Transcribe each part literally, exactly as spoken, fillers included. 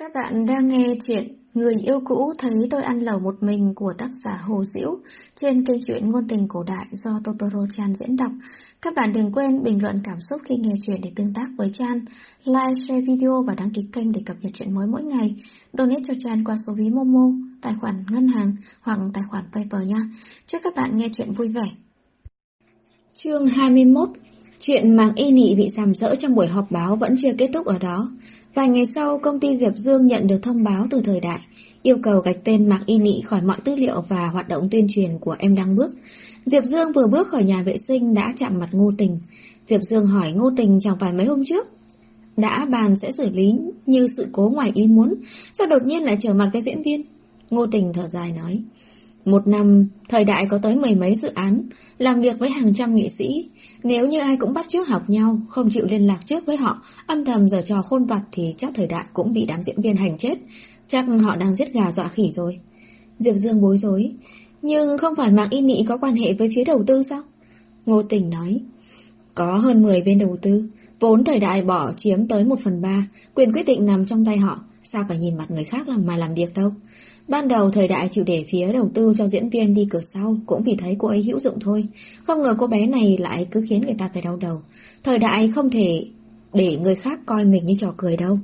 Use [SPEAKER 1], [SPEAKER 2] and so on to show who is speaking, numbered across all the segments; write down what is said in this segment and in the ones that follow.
[SPEAKER 1] Các bạn đang nghe chuyện Người yêu cũ thấy tôi ăn lẩu một mình của tác giả Hồ Dĩu trên kênh truyện ngôn tình cổ đại do Totoro Chan diễn đọc. Các bạn đừng quên bình luận cảm xúc khi nghe chuyện để tương tác với Chan, like, share video và đăng ký kênh để cập nhật chuyện mới mỗi ngày. Donate cho Chan qua số ví Momo, tài khoản ngân hàng hoặc tài khoản PayPal nha. Chúc các bạn nghe chuyện vui vẻ. Chương hai mươi mốt. Chuyện Mạc Y Nị bị sàm sỡ trong buổi họp báo vẫn chưa kết thúc ở đó. Vài ngày sau, công ty Diệp Dương nhận được thông báo từ Thời Đại, yêu cầu gạch tên Mạc Y Nị khỏi mọi tư liệu và hoạt động tuyên truyền của Em Đang Bước. Diệp Dương vừa bước khỏi nhà vệ sinh đã chạm mặt Ngô Tình. Diệp Dương hỏi Ngô Tình chẳng phải mấy hôm trước đã bàn sẽ xử lý như sự cố ngoài ý muốn, sao đột nhiên lại trở mặt với diễn viên? Ngô Tình thở dài nói, một năm, Thời Đại có tới mười mấy dự án, làm việc với hàng trăm nghệ sĩ. Nếu như ai cũng bắt chước học nhau, không chịu liên lạc trước với họ, âm thầm giở trò khôn vặt thì chắc Thời Đại cũng bị đám diễn viên hành chết. Chắc họ đang giết gà dọa khỉ rồi. Diệp Dương bối rối, nhưng không phải Mạc Y Nị có quan hệ với phía đầu tư sao? Ngô Tình nói, có hơn mười bên đầu tư, vốn Thời Đại bỏ chiếm tới một phần ba, quyền quyết định nằm trong tay họ, sao phải nhìn mặt người khác làm mà làm việc đâu. Ban đầu Thời Đại chịu để phía đầu tư cho diễn viên đi cửa sau cũng vì thấy cô ấy hữu dụng thôi. Không ngờ cô bé này lại cứ khiến người ta phải đau đầu. Thời Đại không thể để người khác coi mình như trò cười đâu.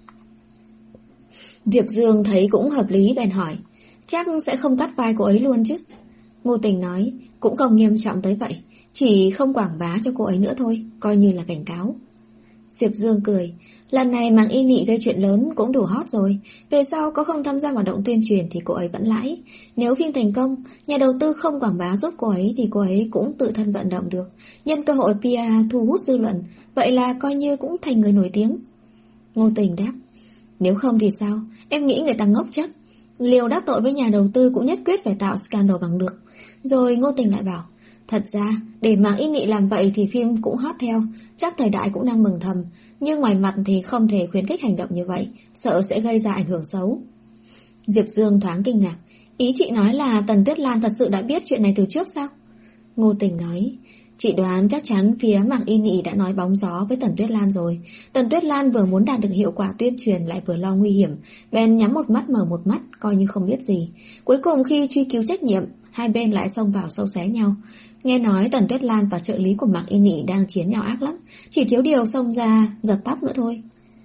[SPEAKER 1] Diệp Dương thấy cũng hợp lý bèn hỏi, chắc sẽ không cắt vai cô ấy luôn chứ? Ngô Tình nói, cũng không nghiêm trọng tới vậy, chỉ không quảng bá cho cô ấy nữa thôi, coi như là cảnh cáo. Diệp Dương cười, lần này Mạc Y Nị gây chuyện lớn cũng đủ hot rồi, về sau có không tham gia hoạt động tuyên truyền thì cô ấy vẫn lãi. Nếu phim thành công, nhà đầu tư không quảng bá giúp cô ấy thì cô ấy cũng tự thân vận động được, nhân cơ hội pê e thu hút dư luận, vậy là coi như cũng thành người nổi tiếng. Ngô Tình đáp, nếu không thì sao, em nghĩ người ta ngốc chắc, liều đắc tội với nhà đầu tư cũng nhất quyết phải tạo scandal bằng được. Rồi Ngô Tình lại bảo, thật ra, để Mạc Y Nị làm vậy thì phim cũng hot theo, chắc Thời Đại cũng đang mừng thầm, nhưng ngoài mặt thì không thể khuyến khích hành động như vậy, sợ sẽ gây ra ảnh hưởng xấu. Diệp Dương thoáng kinh ngạc, ý chị nói là Tần Tuyết Lan thật sự đã biết chuyện này từ trước sao? Ngô Tình nói, chị đoán chắc chắn phía Mạc Y Nị đã nói bóng gió với Tần Tuyết Lan rồi. Tần Tuyết Lan vừa muốn đạt được hiệu quả tuyên truyền lại vừa lo nguy hiểm, bèn nhắm một mắt mở một mắt, coi như không biết gì. Cuối cùng khi truy cứu trách nhiệm, hai bên lại xông vào sâu xé nhau. Nghe nói Tần Tuyết Lan và trợ lý của Mạc Y Nị đang chiến nhau ác lắm, chỉ thiếu điều xông ra giật tóc nữa thôi.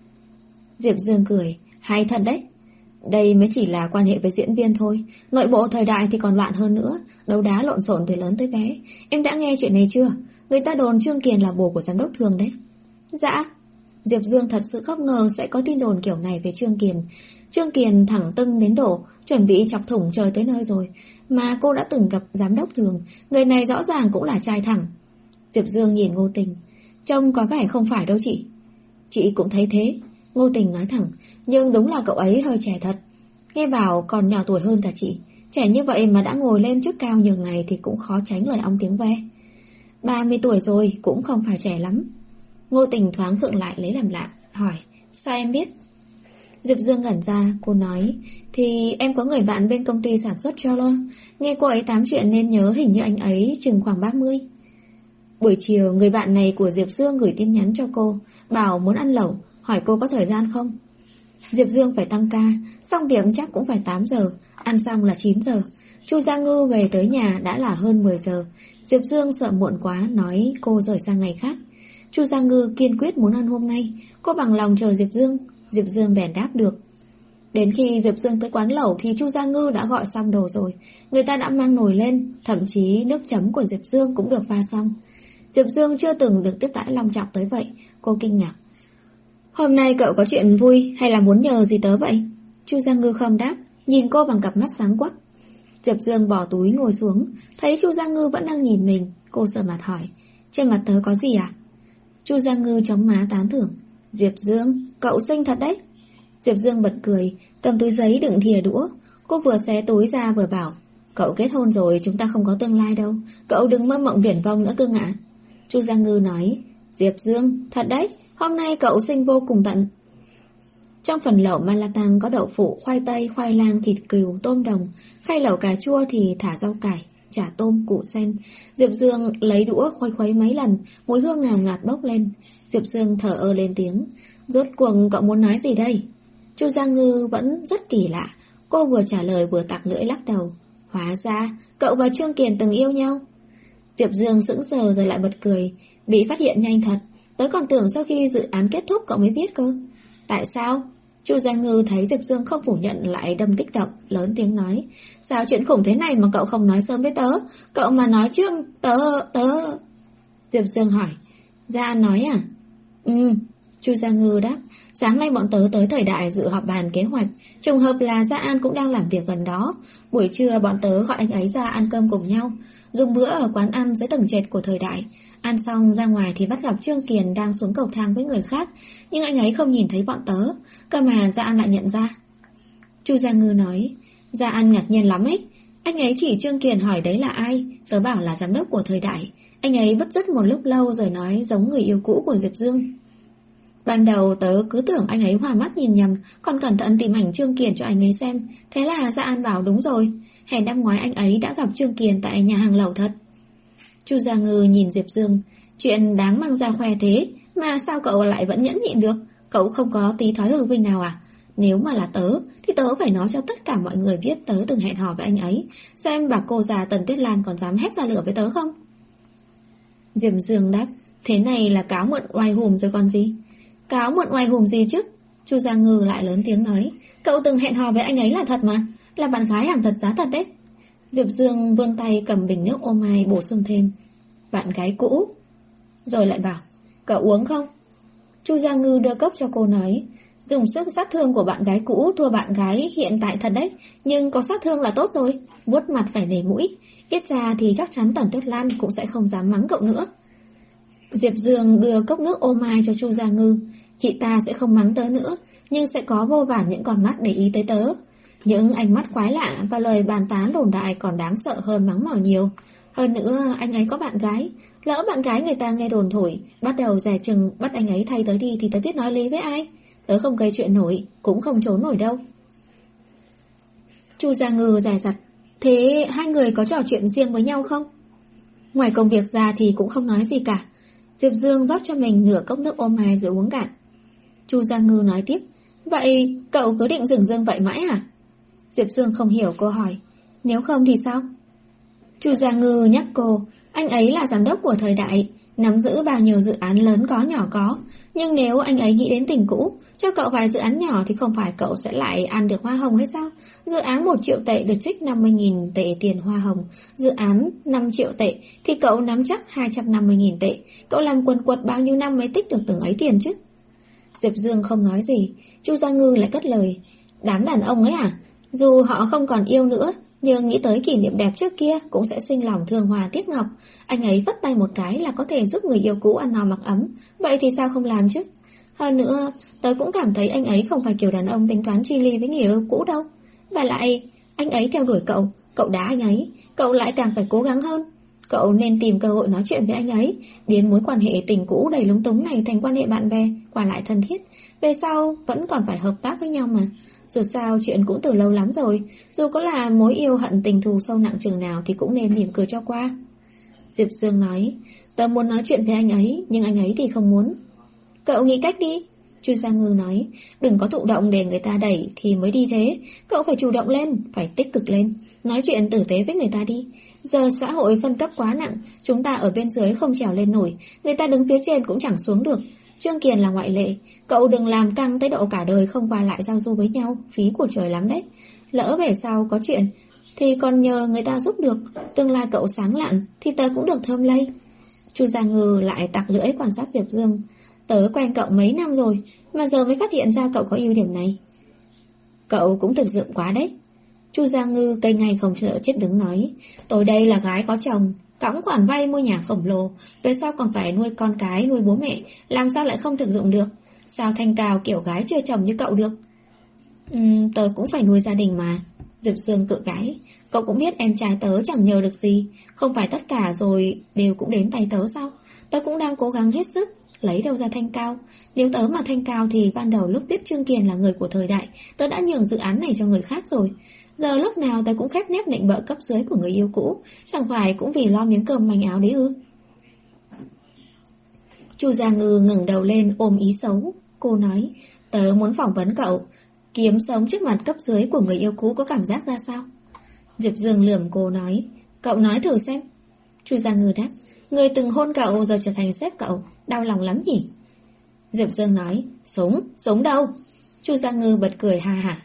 [SPEAKER 1] Diệp Dương cười, hay thật đấy. Đây mới chỉ là quan hệ với diễn viên thôi, nội bộ Thời Đại thì còn loạn hơn nữa, đấu đá lộn xộn từ lớn tới bé. Em đã nghe chuyện này chưa? Người ta đồn Trương Kiền là bồ của giám đốc Thường đấy. Dạ. Diệp Dương thật sự không ngờ sẽ có tin đồn kiểu này về Trương Kiền. Trương Kiền thẳng tưng đến đổ, chuẩn bị chọc thủng trời tới nơi rồi. Mà cô đã từng gặp giám đốc Thường, người này rõ ràng cũng là trai thẳng. Diệp Dương nhìn Ngô Tình, trông có vẻ không phải đâu chị. Chị cũng thấy thế, Ngô Tình nói thẳng, nhưng đúng là cậu ấy hơi trẻ thật. Nghe bảo còn nhỏ tuổi hơn cả chị, trẻ như vậy mà đã ngồi lên chức cao nhường này thì cũng khó tránh lời ong tiếng ve. Ba mươi tuổi rồi cũng không phải trẻ lắm. Ngô Tình thoáng khựng lại lấy làm lạ, hỏi, sao em biết? Diệp Dương ngẩn ra, cô nói, thì em có người bạn bên công ty sản xuất trailer, nghe cô ấy tám chuyện nên nhớ hình như anh ấy chừng khoảng ba mươi. Buổi chiều, người bạn này của Diệp Dương gửi tin nhắn cho cô, bảo muốn ăn lẩu, hỏi cô có thời gian không. Diệp Dương phải tăng ca, xong việc chắc cũng phải tám giờ, ăn xong là chín giờ. Chu Gia Ngư về tới nhà đã là hơn mười giờ. Diệp Dương sợ muộn quá, nói cô rời sang ngày khác. Chu Gia Ngư kiên quyết muốn ăn hôm nay, cô bằng lòng chờ Diệp Dương. Diệp Dương bèn đáp được. Đến khi Diệp Dương tới quán lẩu thì Chu Gia Ngư đã gọi xong đồ rồi, người ta đã mang nồi lên, thậm chí nước chấm của Diệp Dương cũng được pha xong. Diệp Dương chưa từng được tiếp đãi long trọng tới vậy, cô kinh ngạc. Hôm nay cậu có chuyện vui hay là muốn nhờ gì tớ vậy? Chu Gia Ngư không đáp, nhìn cô bằng cặp mắt sáng quắc. Diệp Dương bỏ túi ngồi xuống, thấy Chu Gia Ngư vẫn đang nhìn mình, cô sợ mặt hỏi, trên mặt tớ có gì à? Chu Gia Ngư chống má tán thưởng, Diệp Dương, cậu xinh thật đấy. Diệp Dương bật cười, cầm túi giấy đựng thìa đũa. Cô vừa xé túi ra vừa bảo, cậu kết hôn rồi, chúng ta không có tương lai đâu, cậu đừng mơ mộng viển vông nữa cơ ngạ. Chu Gia Ngư nói, Diệp Dương, thật đấy, hôm nay cậu xinh vô cùng tận. Trong phần lẩu Malatang có đậu phụ, khoai tây, khoai lang, thịt cừu, tôm đồng. Khay lẩu cà chua thì thả rau cải, chả tôm, củ sen. Diệp Dương lấy đũa khuấy khuấy mấy lần, mùi hương ngào ngạt bốc lên. Diệp Dương thở ơ lên tiếng, rốt cuộc cậu muốn nói gì đây? Chu Gia Ngư vẫn rất kỳ lạ. Cô vừa trả lời vừa tặc lưỡi lắc đầu. Hóa ra cậu và Trương Kiền từng yêu nhau. Diệp Dương sững sờ rồi lại bật cười. Bị phát hiện nhanh thật. Tớ còn tưởng sau khi dự án kết thúc cậu mới biết cơ. Tại sao? Chu Gia Ngư thấy Diệp Dương không phủ nhận lại đâm kích động, lớn tiếng nói. Sao chuyện khủng thế này mà cậu không nói sớm với tớ? Cậu mà nói trước, tớ, tớ... Diệp Dương hỏi. Gia An nói à? Ừ, Chu Gia Ngư đáp. Sáng nay bọn tớ tới Thời Đại dự họp bàn kế hoạch. Trùng hợp là Gia An cũng đang làm việc gần đó. Buổi trưa bọn tớ gọi anh ấy ra ăn cơm cùng nhau. Dùng bữa ở quán ăn dưới tầng trệt của Thời Đại. Ăn xong ra ngoài thì bắt gặp Trương Kiền đang xuống cầu thang với người khác. Nhưng anh ấy không nhìn thấy bọn tớ. Cơ mà Gia An lại nhận ra. Chu Gia Ngư nói. Gia An ngạc nhiên lắm ấy. Anh ấy chỉ Trương Kiền hỏi đấy là ai. Tớ bảo là giám đốc của Thời Đại. Anh ấy bứt rứt một lúc lâu rồi nói giống người yêu cũ của Diệp Dương. Ban đầu tớ cứ tưởng anh ấy hòa mắt nhìn nhầm, còn cẩn thận tìm ảnh Trương Kiền cho anh ấy xem. Thế là Gia An bảo đúng rồi. Hè năm ngoái anh ấy đã gặp Trương Kiền tại nhà hàng lẩu thật. Chu Gia Ngư nhìn Diệp Dương. Chuyện đáng mang ra khoe thế mà sao cậu lại vẫn nhẫn nhịn được? Cậu không có tí thói hư vinh nào à? Nếu mà là tớ thì tớ phải nói cho tất cả mọi người biết tớ từng hẹn hò với anh ấy. Xem bà cô già Tần Tuyết Lan còn dám hét ra lửa với tớ không? Diệp Dương đáp. Thế này là cáo muộn oai hùm rồi còn gì? Cáo muộn oai hùm gì chứ? Chu Gia Ngư lại lớn tiếng nói. Cậu từng hẹn hò với anh ấy là thật mà. Là bạn gái hàng thật giá thật đấy. Diệp Dương vươn tay cầm bình nước ô mai bổ sung thêm. Bạn gái cũ. Rồi lại bảo. Cậu uống không? Chu Gia Ngư đưa cốc cho cô nói. Dùng sức sát thương của bạn gái cũ thua bạn gái hiện tại thật đấy. Nhưng có sát thương là tốt rồi. Vuốt mặt phải nể mũi. Ít ra thì chắc chắn Tần Tuyết Lan cũng sẽ không dám mắng cậu nữa. Diệp Dương đưa cốc nước ô mai cho Chu Gia Ngư. Chị ta sẽ không mắng tớ nữa, nhưng sẽ có vô vàn những con mắt để ý tới tớ. Những ánh mắt quái lạ và lời bàn tán đồn đại còn đáng sợ hơn mắng mỏ nhiều. Hơn nữa anh ấy có bạn gái. Lỡ bạn gái người ta nghe đồn thổi, bắt đầu dè chừng bắt anh ấy thay tớ đi thì tớ biết nói lý với ai. Tớ không gây chuyện nổi, cũng không trốn nổi đâu. Chu Gia Ngư dè dặt. Thế hai người có trò chuyện riêng với nhau không? Ngoài công việc ra thì cũng không nói gì cả. Diệp Dương rót cho mình nửa cốc nước ô mai rồi uống cạn. Chu Gia Ngư nói tiếp. Vậy cậu cứ định dửng dưng vậy mãi à? Diệp Dương không hiểu cô hỏi. Nếu không thì sao? Chu Gia Ngư nhắc cô. Anh ấy là giám đốc của Thời Đại, nắm giữ bao nhiêu dự án lớn có nhỏ có. Nhưng nếu anh ấy nghĩ đến tình cũ, cho cậu vài dự án nhỏ thì không phải cậu sẽ lại ăn được hoa hồng hay sao? Dự án một triệu tệ được trích năm mươi nghìn tệ tiền hoa hồng. Dự án năm triệu tệ thì cậu nắm chắc hai trăm năm mươi nghìn tệ. Cậu làm quần quật bao nhiêu năm mới tích được từng ấy tiền chứ? Diệp Dương không nói gì. Chu Gia Ngư lại cất lời. Đám đàn ông ấy à? Dù họ không còn yêu nữa, nhưng nghĩ tới kỷ niệm đẹp trước kia cũng sẽ sinh lòng thương hoa tiếc ngọc. Anh ấy vất tay một cái là có thể giúp người yêu cũ ăn no mặc ấm. Vậy thì sao không làm chứ? Hơn nữa, tớ cũng cảm thấy anh ấy không phải kiểu đàn ông tính toán chi ly với người yêu cũ đâu. Và lại, anh ấy theo đuổi cậu, cậu đá anh ấy, cậu lại càng phải cố gắng hơn. Cậu nên tìm cơ hội nói chuyện với anh ấy, biến mối quan hệ tình cũ đầy lúng túng này thành quan hệ bạn bè, qua lại thân thiết. Về sau vẫn còn phải hợp tác với nhau mà. Dù sao chuyện cũng từ lâu lắm rồi, dù có là mối yêu hận tình thù sâu nặng chừng nào thì cũng nên mỉm cười cho qua. Diệp Dương nói. Tớ muốn nói chuyện với anh ấy, nhưng anh ấy thì không muốn. Cậu nghĩ cách đi. Chu Gia Ngư nói. Đừng có thụ động để người ta đẩy thì mới đi thế. Cậu phải chủ động lên, phải tích cực lên. Nói chuyện tử tế với người ta đi. Giờ xã hội phân cấp quá nặng, chúng ta ở bên dưới không trèo lên nổi, người ta đứng phía trên cũng chẳng xuống được. Trương Kiền là ngoại lệ. Cậu đừng làm căng tới độ cả đời không qua lại giao du với nhau, phí của trời lắm đấy. Lỡ về sau có chuyện thì còn nhờ người ta giúp được. Tương lai cậu sáng lạn thì tớ cũng được thơm lây. Chu Gia Ngư lại tặc lưỡi quan sát Diệp Dương. Tớ quen cậu mấy năm rồi mà giờ mới phát hiện ra cậu có ưu điểm này. Cậu cũng thực dụng quá đấy. Chu Gia Ngư cây ngay không chịu chết đứng nói. Tôi đây là gái có chồng, cõng khoản vay mua nhà khổng lồ, về sau còn phải nuôi con cái, nuôi bố mẹ, làm sao lại không thực dụng được? Sao thanh cao kiểu gái chưa chồng như cậu được? Uhm, tớ cũng phải nuôi gia đình mà. Diệp Dương cự cãi. Cậu cũng biết em trai tớ chẳng nhờ được gì, không phải tất cả rồi đều cũng đến tay tớ sao? Tớ cũng đang cố gắng hết sức, lấy đâu ra thanh cao. Nếu tớ mà thanh cao thì ban đầu lúc biết Trương Kiền là người của Thời Đại, tớ đã nhường dự án này cho người khác rồi. Giờ lúc nào tớ cũng khép nép nịnh bợ cấp dưới của người yêu cũ, chẳng phải cũng vì lo miếng cơm manh áo đấy ư? Chu Gia Ngư ngẩng đầu lên ôm ý xấu. Cô nói, tớ muốn phỏng vấn cậu. Kiếm sống trước mặt cấp dưới của người yêu cũ có cảm giác ra sao? Diệp Dương lườm cô nói, cậu nói thử xem. Chu Gia Ngư đáp, người từng hôn cậu rồi trở thành sếp cậu, đau lòng lắm nhỉ? Diệp Dương nói, súng, súng đâu? Chu Gia Ngư bật cười ha hả.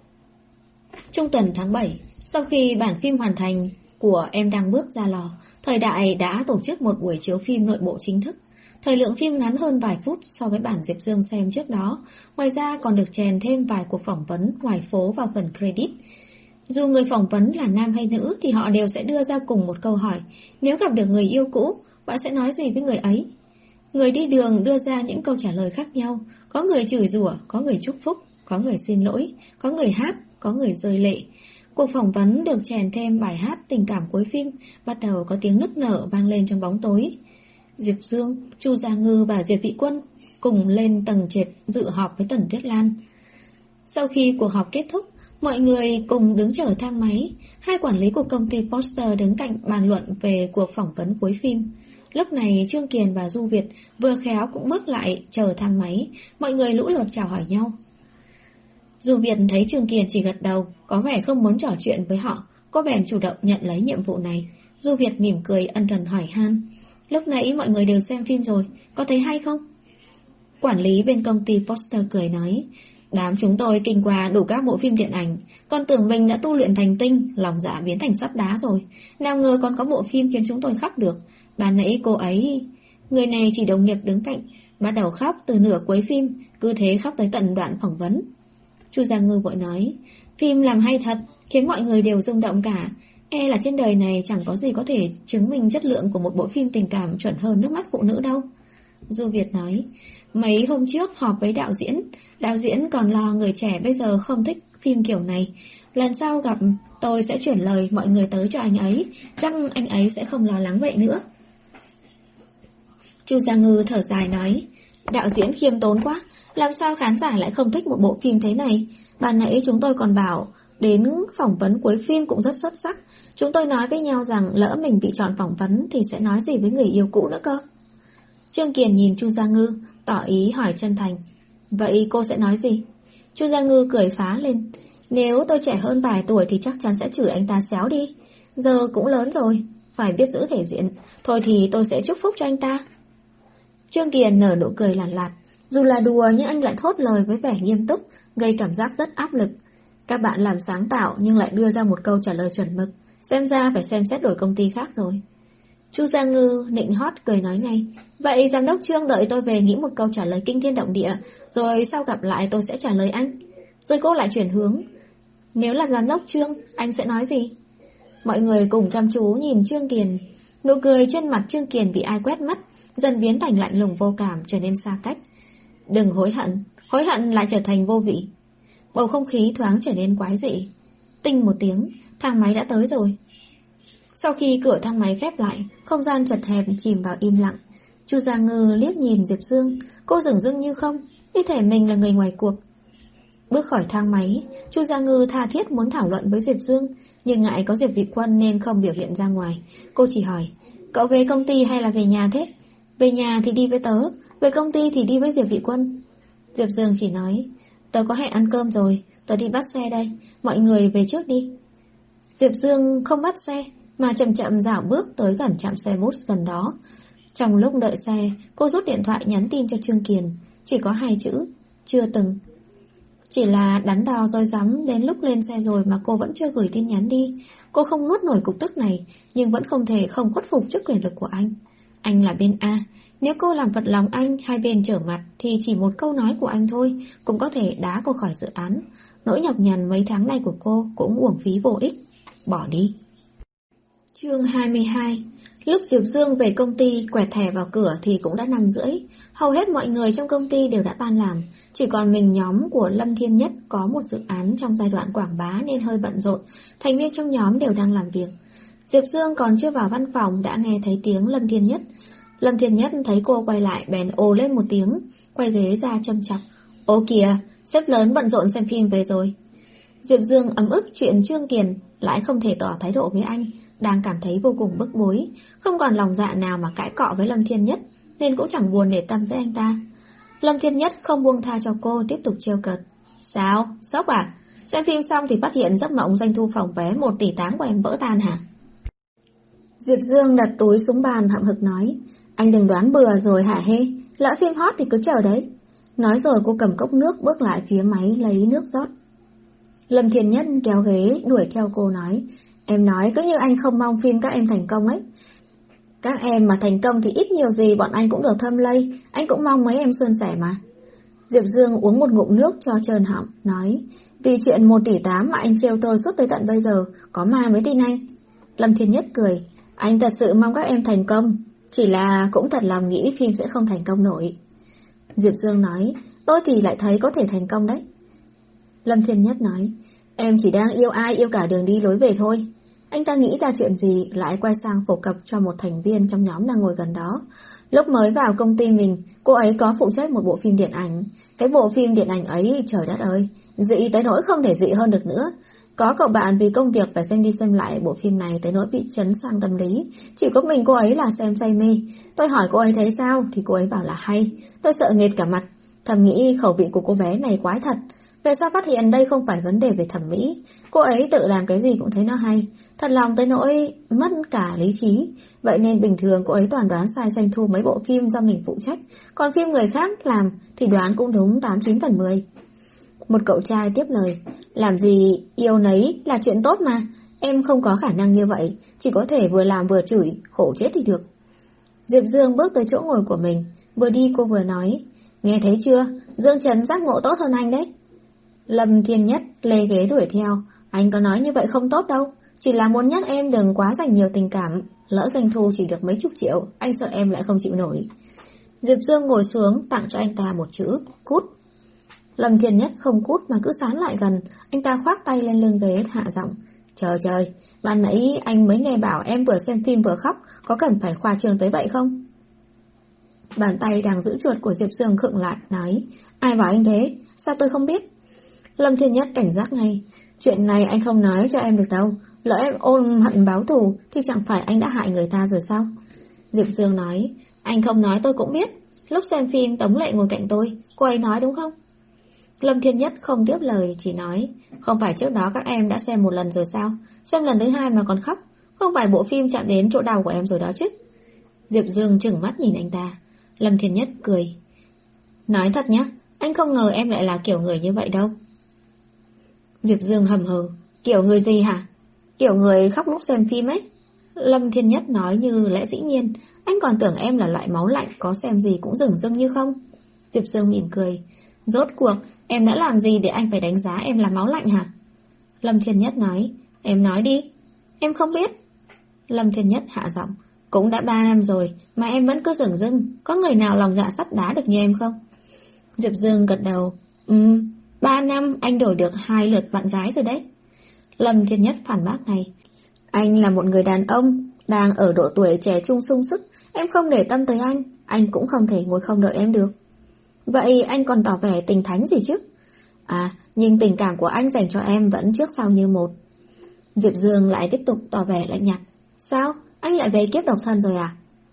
[SPEAKER 1] Trung tuần tháng bảy, sau khi bản phim hoàn thành của Em Đang Bước ra lò, Thời Đại đã tổ chức một buổi chiếu phim nội bộ chính thức. Thời lượng phim ngắn hơn vài phút so với bản Diệp Dương xem trước đó, ngoài ra còn được chèn thêm vài cuộc phỏng vấn ngoài phố vào phần credit. Dù người phỏng vấn là nam hay nữ thì họ đều sẽ đưa ra cùng một câu hỏi, nếu gặp được người yêu cũ, bạn sẽ nói gì với người ấy? Người đi đường đưa ra những câu trả lời khác nhau, có người chửi rủa, có người chúc phúc, có người xin lỗi, có người hát, có người rơi lệ. Cuộc phỏng vấn được chèn thêm bài hát tình cảm cuối phim, bắt đầu có tiếng nức nở vang lên trong bóng tối. Diệp Dương, Chu Gia Ngư và Diệp Vị Quân cùng lên tầng trệt dự họp với Tần Tuyết Lan. Sau khi cuộc họp kết thúc, mọi người cùng đứng chờ thang máy. Hai quản lý của công ty Poster đứng cạnh bàn luận về cuộc phỏng vấn cuối phim. Lúc này Trương Kiền và Du Việt vừa khéo cũng bước lại chờ thang máy. Mọi người lũ lượt chào hỏi nhau. Du Việt thấy Trương Kiền chỉ gật đầu, có vẻ không muốn trò chuyện với họ. Cô bèn chủ động nhận lấy nhiệm vụ này. Du Việt mỉm cười ân cần hỏi han, lúc nãy mọi người đều xem phim rồi, có thấy hay không? Quản lý bên công ty Poster cười nói, đám chúng tôi kinh qua đủ các bộ phim điện ảnh, còn tưởng mình đã tu luyện thành tinh, lòng dạ biến thành sắt đá rồi. Nào ngờ còn có bộ phim khiến chúng tôi khóc được. Bà nãy cô ấy... Người này chỉ đồng nghiệp đứng cạnh, bắt đầu khóc từ nửa cuối phim, cứ thế khóc tới tận đoạn phỏng vấn. Chu Gia Ngư vội nói, phim làm hay thật, khiến mọi người đều rung động cả. E là trên đời này chẳng có gì có thể chứng minh chất lượng của một bộ phim tình cảm chuẩn hơn nước mắt phụ nữ đâu. Du Việt nói, mấy hôm trước họp với đạo diễn, đạo diễn còn lo người trẻ bây giờ không thích phim kiểu này. Lần sau gặp tôi sẽ chuyển lời mọi người tới cho anh ấy, chắc anh ấy sẽ không lo lắng vậy nữa. Chu Gia Ngư thở dài nói, đạo diễn khiêm tốn quá, làm sao khán giả lại không thích một bộ phim thế này? Ban nãy chúng tôi còn bảo đến phỏng vấn cuối phim cũng rất xuất sắc. Chúng tôi nói với nhau rằng lỡ mình bị chọn phỏng vấn thì sẽ nói gì với người yêu cũ nữa cơ. Trương Kiền nhìn Chu Gia Ngư, tỏ ý hỏi chân thành, vậy cô sẽ nói gì? Chu Gia Ngư cười phá lên, nếu tôi trẻ hơn vài tuổi thì chắc chắn sẽ chửi anh ta xéo đi. Giờ cũng lớn rồi, phải biết giữ thể diện. Thôi thì tôi sẽ chúc phúc cho anh ta. Trương Kiền nở nụ cười lạt lạt, dù là đùa nhưng anh lại thốt lời với vẻ nghiêm túc, gây cảm giác rất áp lực. Các bạn làm sáng tạo nhưng lại đưa ra một câu trả lời chuẩn mực, xem ra phải xem xét đổi công ty khác rồi. Chu Gia Ngư nịnh hót cười nói ngay, vậy giám đốc Trương đợi tôi về nghĩ một câu trả lời kinh thiên động địa, rồi sau gặp lại tôi sẽ trả lời anh. Rồi cô lại chuyển hướng, nếu là giám đốc Trương, anh sẽ nói gì? Mọi người cùng chăm chú nhìn Trương Kiền. Nụ cười trên mặt Trương Kiền bị ai quét mất, dần biến thành lạnh lùng vô cảm, trở nên xa cách. Đừng hối hận, hối hận lại trở thành vô vị. Bầu không khí thoáng trở nên quái dị. Tinh một tiếng, thang máy đã tới rồi. Sau khi cửa thang máy khép lại, không gian chật hẹp chìm vào im lặng. Chu Gia Ngư liếc nhìn Diệp Dương, cô dửng dưng như không, như thể mình là người ngoài cuộc. Bước khỏi thang máy, Chu Gia Ngư tha thiết muốn thảo luận với Diệp Dương, nhưng ngại có Diệp Vị Quân nên không biểu hiện ra ngoài. Cô chỉ hỏi, cậu về công ty hay là về nhà thế? Về nhà thì đi với tớ, về công ty thì đi với Diệp Vị Quân. Diệp Dương chỉ nói, tớ có hẹn ăn cơm rồi, tớ đi bắt xe đây, mọi người về trước đi. Diệp Dương không bắt xe, mà chậm chậm dạo bước tới gần trạm xe bus gần đó. Trong lúc đợi xe, cô rút điện thoại nhắn tin cho Trương Kiền, chỉ có hai chữ, chưa từng. Chỉ là đắn đo rối rắm, đến lúc lên xe rồi mà cô vẫn chưa gửi tin nhắn đi. Cô không nuốt nổi cục tức này, nhưng vẫn không thể không khuất phục trước quyền lực của anh. Anh là bên A, nếu cô làm phật lòng anh, hai bên trở mặt thì chỉ một câu nói của anh thôi cũng có thể đá cô khỏi dự án. Nỗi nhọc nhằn mấy tháng này của cô cũng uổng phí vô ích. Bỏ đi. Chương hai mươi hai. Lúc Diệp Dương về công ty quẹt thẻ vào cửa thì cũng đã năm rưỡi. Hầu hết mọi người trong công ty đều đã tan làm, chỉ còn mình nhóm của Lâm Thiên Nhất có một dự án trong giai đoạn quảng bá nên hơi bận rộn. Thành viên trong nhóm đều đang làm việc. Diệp Dương còn chưa vào văn phòng đã nghe thấy tiếng Lâm Thiên Nhất. Lâm Thiên Nhất thấy cô quay lại bèn ồ lên một tiếng, quay ghế ra châm chọc. Ô kìa, sếp lớn bận rộn xem phim về rồi. Diệp Dương ấm ức chuyện Trương Kiền, lại không thể tỏ thái độ với anh, đang cảm thấy vô cùng bức bối, không còn lòng dạ nào mà cãi cọ với Lâm Thiên Nhất, nên cũng chẳng buồn để tâm tới anh ta. Lâm Thiên Nhất không buông tha cho cô, tiếp tục trêu cợt. Sao? Sốc à? Xem phim xong thì phát hiện giấc mộng doanh thu phòng vé một tỷ tám của em vỡ tan hả? Diệp Dương đặt túi xuống bàn hậm hực nói, anh đừng đoán bừa rồi hả hê, lỡ phim hot thì cứ chờ đấy. Nói rồi cô cầm cốc nước bước lại phía máy lấy nước rót. Lâm Thiên Nhất kéo ghế đuổi theo cô nói, em nói cứ như anh không mong phim các em thành công ấy. Các em mà thành công thì ít nhiều gì bọn anh cũng được thâm lây, anh cũng mong mấy em suôn sẻ mà. Diệp Dương uống một ngụm nước cho trơn họng, nói, vì chuyện một tỷ tám mà anh trêu tôi suốt tới tận bây giờ, có ma mới tin anh. Lâm Thiên Nhất cười, anh thật sự mong các em thành công, chỉ là cũng thật lòng nghĩ phim sẽ không thành công nổi. Diệp Dương nói, tôi thì lại thấy có thể thành công đấy. Lâm Thiên Nhất nói, em chỉ đang yêu ai yêu cả đường đi lối về thôi. Anh ta nghĩ ra chuyện gì lại quay sang phổ cập cho một thành viên trong nhóm đang ngồi gần đó. Lúc mới vào công ty mình, cô ấy có phụ trách một bộ phim điện ảnh. Cái bộ phim điện ảnh ấy, trời đất ơi, dị tới nỗi không thể dị hơn được nữa. Có cậu bạn vì công việc phải xem đi xem lại bộ phim này tới nỗi bị chấn sang tâm lý. Chỉ có mình cô ấy là xem say mê. Tôi hỏi cô ấy thấy sao thì cô ấy bảo là hay. Tôi sợ nghệt cả mặt, thầm nghĩ khẩu vị của cô bé này quái thật. Về sau phát hiện đây không phải vấn đề về thẩm mỹ. Cô ấy tự làm cái gì cũng thấy nó hay, thật lòng tới nỗi mất cả lý trí. Vậy nên bình thường cô ấy toàn đoán sai doanh thu mấy bộ phim do mình phụ trách. Còn phim người khác làm thì đoán cũng đúng tám chín phần mười. Một cậu trai tiếp lời, làm gì yêu nấy là chuyện tốt mà. Em không có khả năng như vậy, chỉ có thể vừa làm vừa chửi, khổ chết thì được. Diệp Dương bước tới chỗ ngồi của mình, vừa đi cô vừa nói, nghe thấy chưa, Dương Trấn giác ngộ tốt hơn anh đấy. Lâm Thiên Nhất lê ghế đuổi theo, anh có nói như vậy không tốt đâu, chỉ là muốn nhắc em đừng quá dành nhiều tình cảm, lỡ doanh thu chỉ được mấy chục triệu, anh sợ em lại không chịu nổi. Diệp Dương ngồi xuống tặng cho anh ta một chữ, cút. Lâm Thiên Nhất không cút mà cứ sán lại gần, anh ta khoác tay lên lưng ghế hạ giọng, trời trời, ban nãy anh mới nghe bảo em vừa xem phim vừa khóc, có cần phải khoa trương tới vậy không? Bàn tay đang giữ chuột của Diệp Dương khựng lại, nói, ai bảo anh thế, sao tôi không biết? Lâm Thiên Nhất cảnh giác ngay, chuyện này anh không nói cho em được đâu, lỡ em ôm hận báo thù thì chẳng phải anh đã hại người ta rồi sao? Diệp Dương nói, anh không nói tôi cũng biết, lúc xem phim Tống Lệ ngồi cạnh tôi, cô ấy nói đúng không? Lâm Thiên Nhất không tiếp lời, chỉ nói, không phải trước đó các em đã xem một lần rồi sao? Xem lần thứ hai mà còn khóc, không phải bộ phim chạm đến chỗ đau của em rồi đó chứ? Diệp Dương trừng mắt nhìn anh ta. Lâm Thiên Nhất cười, nói thật nhá, anh không ngờ em lại là kiểu người như vậy đâu. Diệp Dương hầm hừ, kiểu người gì hả? Kiểu người khóc lúc xem phim ấy. Lâm Thiên Nhất nói như lẽ dĩ nhiên, anh còn tưởng em là loại máu lạnh, có xem gì cũng rừng rưng như không. Diệp Dương mỉm cười, rốt cuộc em đã làm gì để anh phải đánh giá em là máu lạnh hả? Lâm Thiên Nhất nói, em nói đi. Em không biết. Lâm Thiên Nhất hạ giọng, cũng đã ba năm rồi mà em vẫn cứ rừng rưng, có người nào lòng dạ sắt đá được như em không? Diệp Dương gật đầu, Ừ, ba năm anh đổi được hai lượt bạn gái rồi đấy. Lâm Thiên Nhất phản bác ngay, anh là một người đàn ông đang ở độ tuổi trẻ trung sung sức, em không để tâm tới anh, anh cũng không thể ngồi không đợi em được. Vậy anh còn tỏ vẻ tình thánh gì chứ? À, nhưng tình cảm của anh dành cho em vẫn trước sau như một. Diệp Dương lại tiếp tục tỏ vẻ lạnh nhạt. Sao? Anh lại về kiếp độc thân rồi à?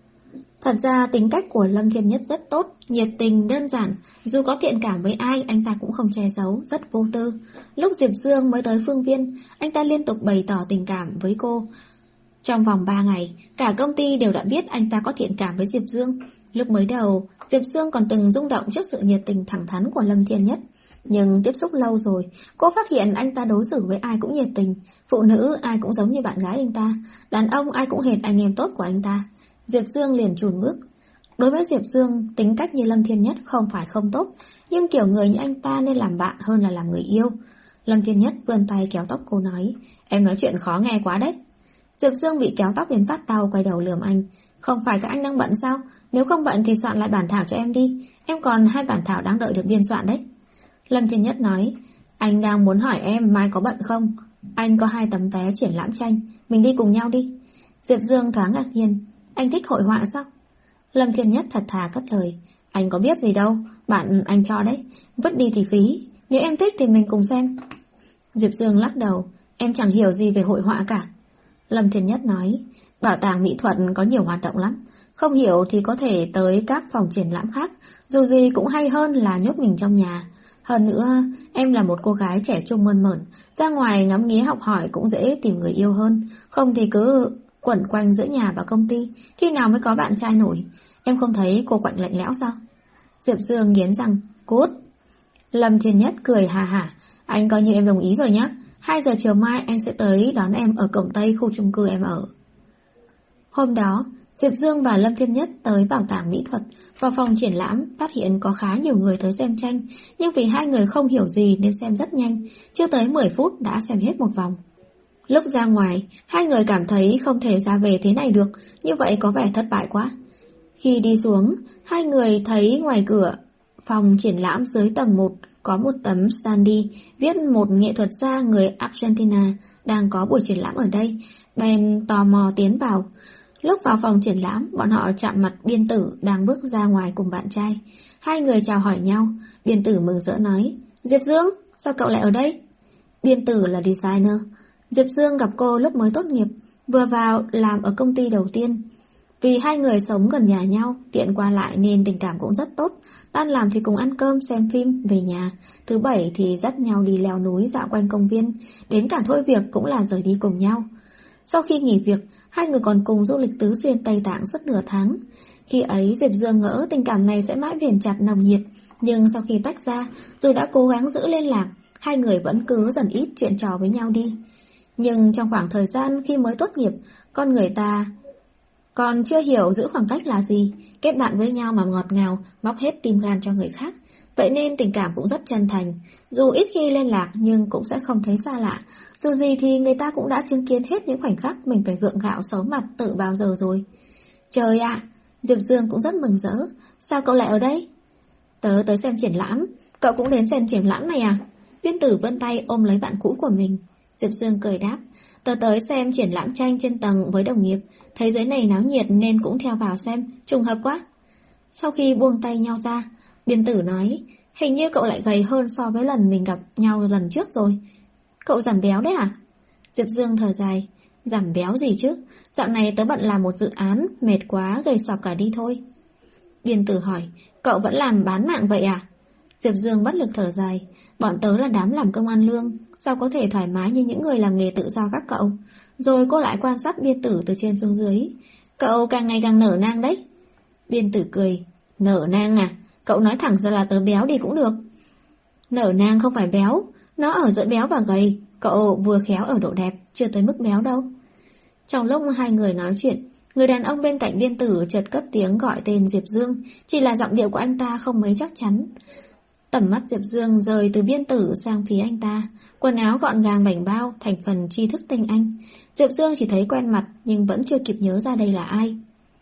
[SPEAKER 1] Thật ra tính cách của Lâm Thiên Nhất rất tốt, nhiệt tình, đơn giản. Dù có thiện cảm với ai, anh ta cũng không che giấu, rất vô tư. Lúc Diệp Dương mới tới Phương Viên, anh ta liên tục bày tỏ tình cảm với cô. Trong vòng ba ngày, cả công ty đều đã biết anh ta có thiện cảm với Diệp Dương. Lúc mới đầu, Diệp Dương còn từng rung động trước sự nhiệt tình thẳng thắn của Lâm Thiên Nhất. Nhưng tiếp xúc lâu rồi, cô phát hiện anh ta đối xử với ai cũng nhiệt tình. Phụ nữ ai cũng giống như bạn gái anh ta, đàn ông ai cũng hệt anh em tốt của anh ta. Diệp Dương liền chùn bước. Đối với Diệp Dương, tính cách như Lâm Thiên Nhất không phải không tốt, nhưng kiểu người như anh ta nên làm bạn hơn là làm người yêu. Lâm Thiên Nhất vươn tay kéo tóc cô nói, em nói chuyện khó nghe quá đấy. Diệp Dương bị kéo tóc đến phát đau, quay đầu lườm anh. Không phải các anh đang bận sao? Nếu không bận thì soạn lại bản thảo cho em đi. Em còn hai bản thảo đang đợi được biên soạn đấy. Lâm Thiên Nhất nói, anh đang muốn hỏi em mai có bận không? Anh có hai tấm vé triển lãm tranh, mình đi cùng nhau đi. Diệp Dương thoáng ngạc nhiên, anh thích hội họa sao? Lâm Thiên Nhất thật thà cất lời, anh có biết gì đâu, bạn anh cho đấy, vứt đi thì phí, nếu em thích thì mình cùng xem. Diệp Dương lắc đầu, em chẳng hiểu gì về hội họa cả. Lâm Thiên Nhất nói, bảo tàng mỹ thuật có nhiều hoạt động lắm, không hiểu thì có thể tới các phòng triển lãm khác, dù gì cũng hay hơn là nhốt mình trong nhà. Hơn nữa, em là một cô gái trẻ trung mơn mởn, ra ngoài ngắm nghía học hỏi cũng dễ tìm người yêu hơn. Không thì cứ quẩn quanh giữa nhà và công ty, khi nào mới có bạn trai nổi. Em không thấy cô quạnh lạnh lẽo sao? Diệp Dương nghiến răng, cút. Lâm Thiên Nhất cười hà hả, anh coi như em đồng ý rồi nhé. Hai giờ chiều mai anh sẽ tới đón em ở cổng Tây khu chung cư em ở. Hôm đó, Diệp Dương và Lâm Thiên Nhất tới bảo tàng mỹ thuật. Vào phòng triển lãm, phát hiện có khá nhiều người tới xem tranh, nhưng vì hai người không hiểu gì nên xem rất nhanh, chưa tới mười phút đã xem hết một vòng. Lúc ra ngoài, hai người cảm thấy không thể ra về thế này được, như vậy có vẻ thất bại quá. Khi đi xuống, hai người thấy ngoài cửa phòng triển lãm dưới tầng một có một tấm standee viết một nghệ thuật gia người Argentina đang có buổi triển lãm ở đây, bèn tò mò tiến vào. Lúc vào phòng triển lãm, bọn họ chạm mặt Biên Tử đang bước ra ngoài cùng bạn trai. Hai người chào hỏi nhau, Biên Tử mừng rỡ nói, Diệp Dương, sao cậu lại ở đây? Biên Tử là designer. Diệp Dương gặp cô lúc mới tốt nghiệp, vừa vào làm ở công ty đầu tiên. Vì hai người sống gần nhà nhau, tiện qua lại nên tình cảm cũng rất tốt. Tan làm thì cùng ăn cơm, xem phim, về nhà. Thứ bảy thì dắt nhau đi leo núi dạo quanh công viên, đến cả thôi việc cũng là rời đi cùng nhau. Sau khi nghỉ việc, hai người còn cùng du lịch tứ xuyên Tây Tạng suốt nửa tháng. Khi ấy Diệp Dương ngỡ tình cảm này sẽ mãi bền chặt nồng nhiệt, nhưng sau khi tách ra, dù đã cố gắng giữ liên lạc, hai người vẫn cứ dần ít chuyện trò với nhau đi. Nhưng trong khoảng thời gian khi mới tốt nghiệp, con người ta còn chưa hiểu giữ khoảng cách là gì, kết bạn với nhau mà ngọt ngào, móc hết tim gan cho người khác. Vậy nên tình cảm cũng rất chân thành, dù ít khi liên lạc nhưng cũng sẽ không thấy xa lạ. Dù gì thì người ta cũng đã chứng kiến hết những khoảnh khắc mình phải gượng gạo xấu mặt tự bao giờ rồi. Trời ạ, Diệp Dương cũng rất mừng rỡ. Sao cậu lại ở đây? Tớ tới xem triển lãm. Cậu cũng đến xem triển lãm này à? Biên Tử vươn tay ôm lấy bạn cũ của mình. Diệp Dương cười đáp, tớ tới xem triển lãm tranh trên tầng với đồng nghiệp, thấy dưới này náo nhiệt nên cũng theo vào xem, trùng hợp quá. Sau khi buông tay nhau ra, Biên Tử nói, hình như cậu lại gầy hơn so với lần mình gặp nhau lần trước rồi. Cậu giảm béo đấy à? Diệp Dương thở dài, giảm béo gì chứ, dạo này tớ bận làm một dự án, mệt quá gầy sọc cả đi thôi. Biên Tử hỏi, cậu vẫn làm bán mạng vậy à? Diệp Dương bất lực thở dài, bọn tớ là đám làm công ăn lương, sao có thể thoải mái như những người làm nghề tự do các cậu. Rồi cô lại quan sát Biên Tử từ trên xuống dưới, cậu càng ngày càng nở nang đấy. Biên Tử cười, nở nang à? Cậu nói thẳng ra là tớ béo đi cũng được. Nở nang không phải béo, nó ở giữa béo và gầy, cậu vừa khéo ở độ đẹp, chưa tới mức béo đâu. Trong lúc hai người nói chuyện, người đàn ông bên cạnh Biên Tử chợt cất tiếng gọi tên Diệp Dương, chỉ là giọng điệu của anh ta không mấy chắc chắn. Tầm mắt Diệp Dương rời từ Biên Tử sang phía anh ta, quần áo gọn gàng bảnh bao, thành phần tri thức tinh anh. Diệp Dương chỉ thấy quen mặt nhưng vẫn chưa kịp nhớ ra đây là ai.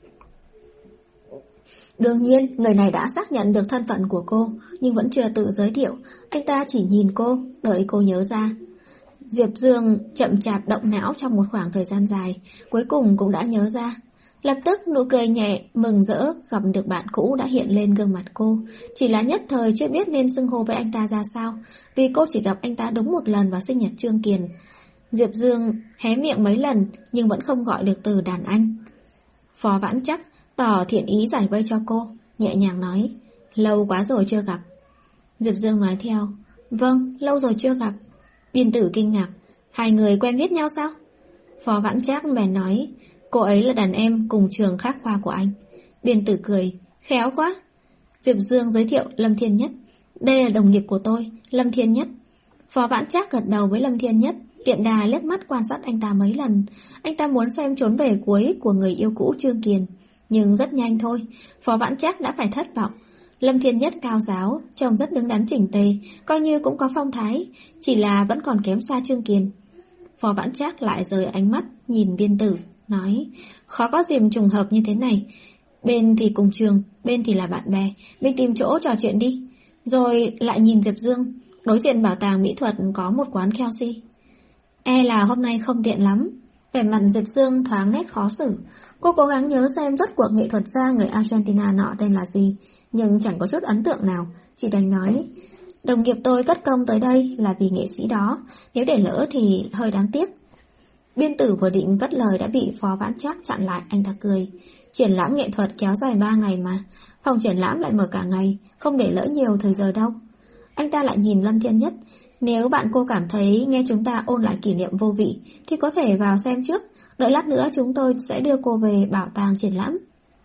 [SPEAKER 1] Đương nhiên, người này đã xác nhận được thân phận của cô, nhưng vẫn chưa tự giới thiệu. Anh ta chỉ nhìn cô, đợi cô nhớ ra. Diệp Dương chậm chạp động não trong một khoảng thời gian dài, cuối cùng cũng đã nhớ ra. Lập tức nụ cười nhẹ, mừng rỡ gặp được bạn cũ đã hiện lên gương mặt cô. Chỉ là nhất thời chưa biết nên xưng hô với anh ta ra sao, vì cô chỉ gặp anh ta đúng một lần vào sinh nhật Trương Kiền. Diệp Dương hé miệng mấy lần nhưng vẫn không gọi được từ đàn anh. Phó Vãn Trắc tỏ thiện ý giải vây cho cô, nhẹ nhàng nói, lâu quá rồi chưa gặp. Diệp Dương nói theo, vâng, lâu rồi chưa gặp. Biên Tử kinh ngạc, hai người quen biết nhau sao? Phó Vãn Trắc bèn nói, cô ấy là đàn em cùng trường khác khoa của anh. Biên Tử cười, khéo quá. Diệp Dương giới thiệu Lâm Thiên Nhất, đây là đồng nghiệp của tôi, Lâm Thiên Nhất. Phó Vãn Trắc gật đầu với Lâm Thiên Nhất, tiện đà liếc mắt quan sát anh ta mấy lần. Anh ta muốn xem trốn về cuối của người yêu cũ Trương Kiền, nhưng rất nhanh thôi, Phó Vãn Trắc đã phải thất vọng. Lâm Thiên Nhất cao giáo, trông rất đứng đắn chỉnh tề, coi như cũng có phong thái, chỉ là vẫn còn kém xa Trương Kiền. Phó Vãn Trắc lại rời ánh mắt nhìn Biên Tử, nói, khó có dịp trùng hợp như thế này. Bên thì cùng trường, bên thì là bạn bè, mình tìm chỗ trò chuyện đi. Rồi lại nhìn Diệp Dương, đối diện bảo tàng mỹ thuật có một quán Chelsea. E là hôm nay không tiện lắm. Vẻ mặt Diệp Dương thoáng nét khó xử. Cô cố gắng nhớ xem rốt cuộc nghệ thuật gia người Argentina nọ tên là gì, nhưng chẳng có chút ấn tượng nào, chỉ đành nói, đồng nghiệp tôi cất công tới đây là vì nghệ sĩ đó, nếu để lỡ thì hơi đáng tiếc. Biên Tử vừa định cất lời đã bị Phó Vãn Trắc chặn lại. Anh ta cười, triển lãm nghệ thuật kéo dài ba ngày mà, phòng triển lãm lại mở cả ngày, không để lỡ nhiều thời giờ đâu. Anh ta lại nhìn Lâm Thiên Nhất. Nếu bạn cô cảm thấy nghe chúng ta ôn lại kỷ niệm vô vị thì có thể vào xem trước. Đợi lát nữa chúng tôi sẽ đưa cô về bảo tàng triển lãm.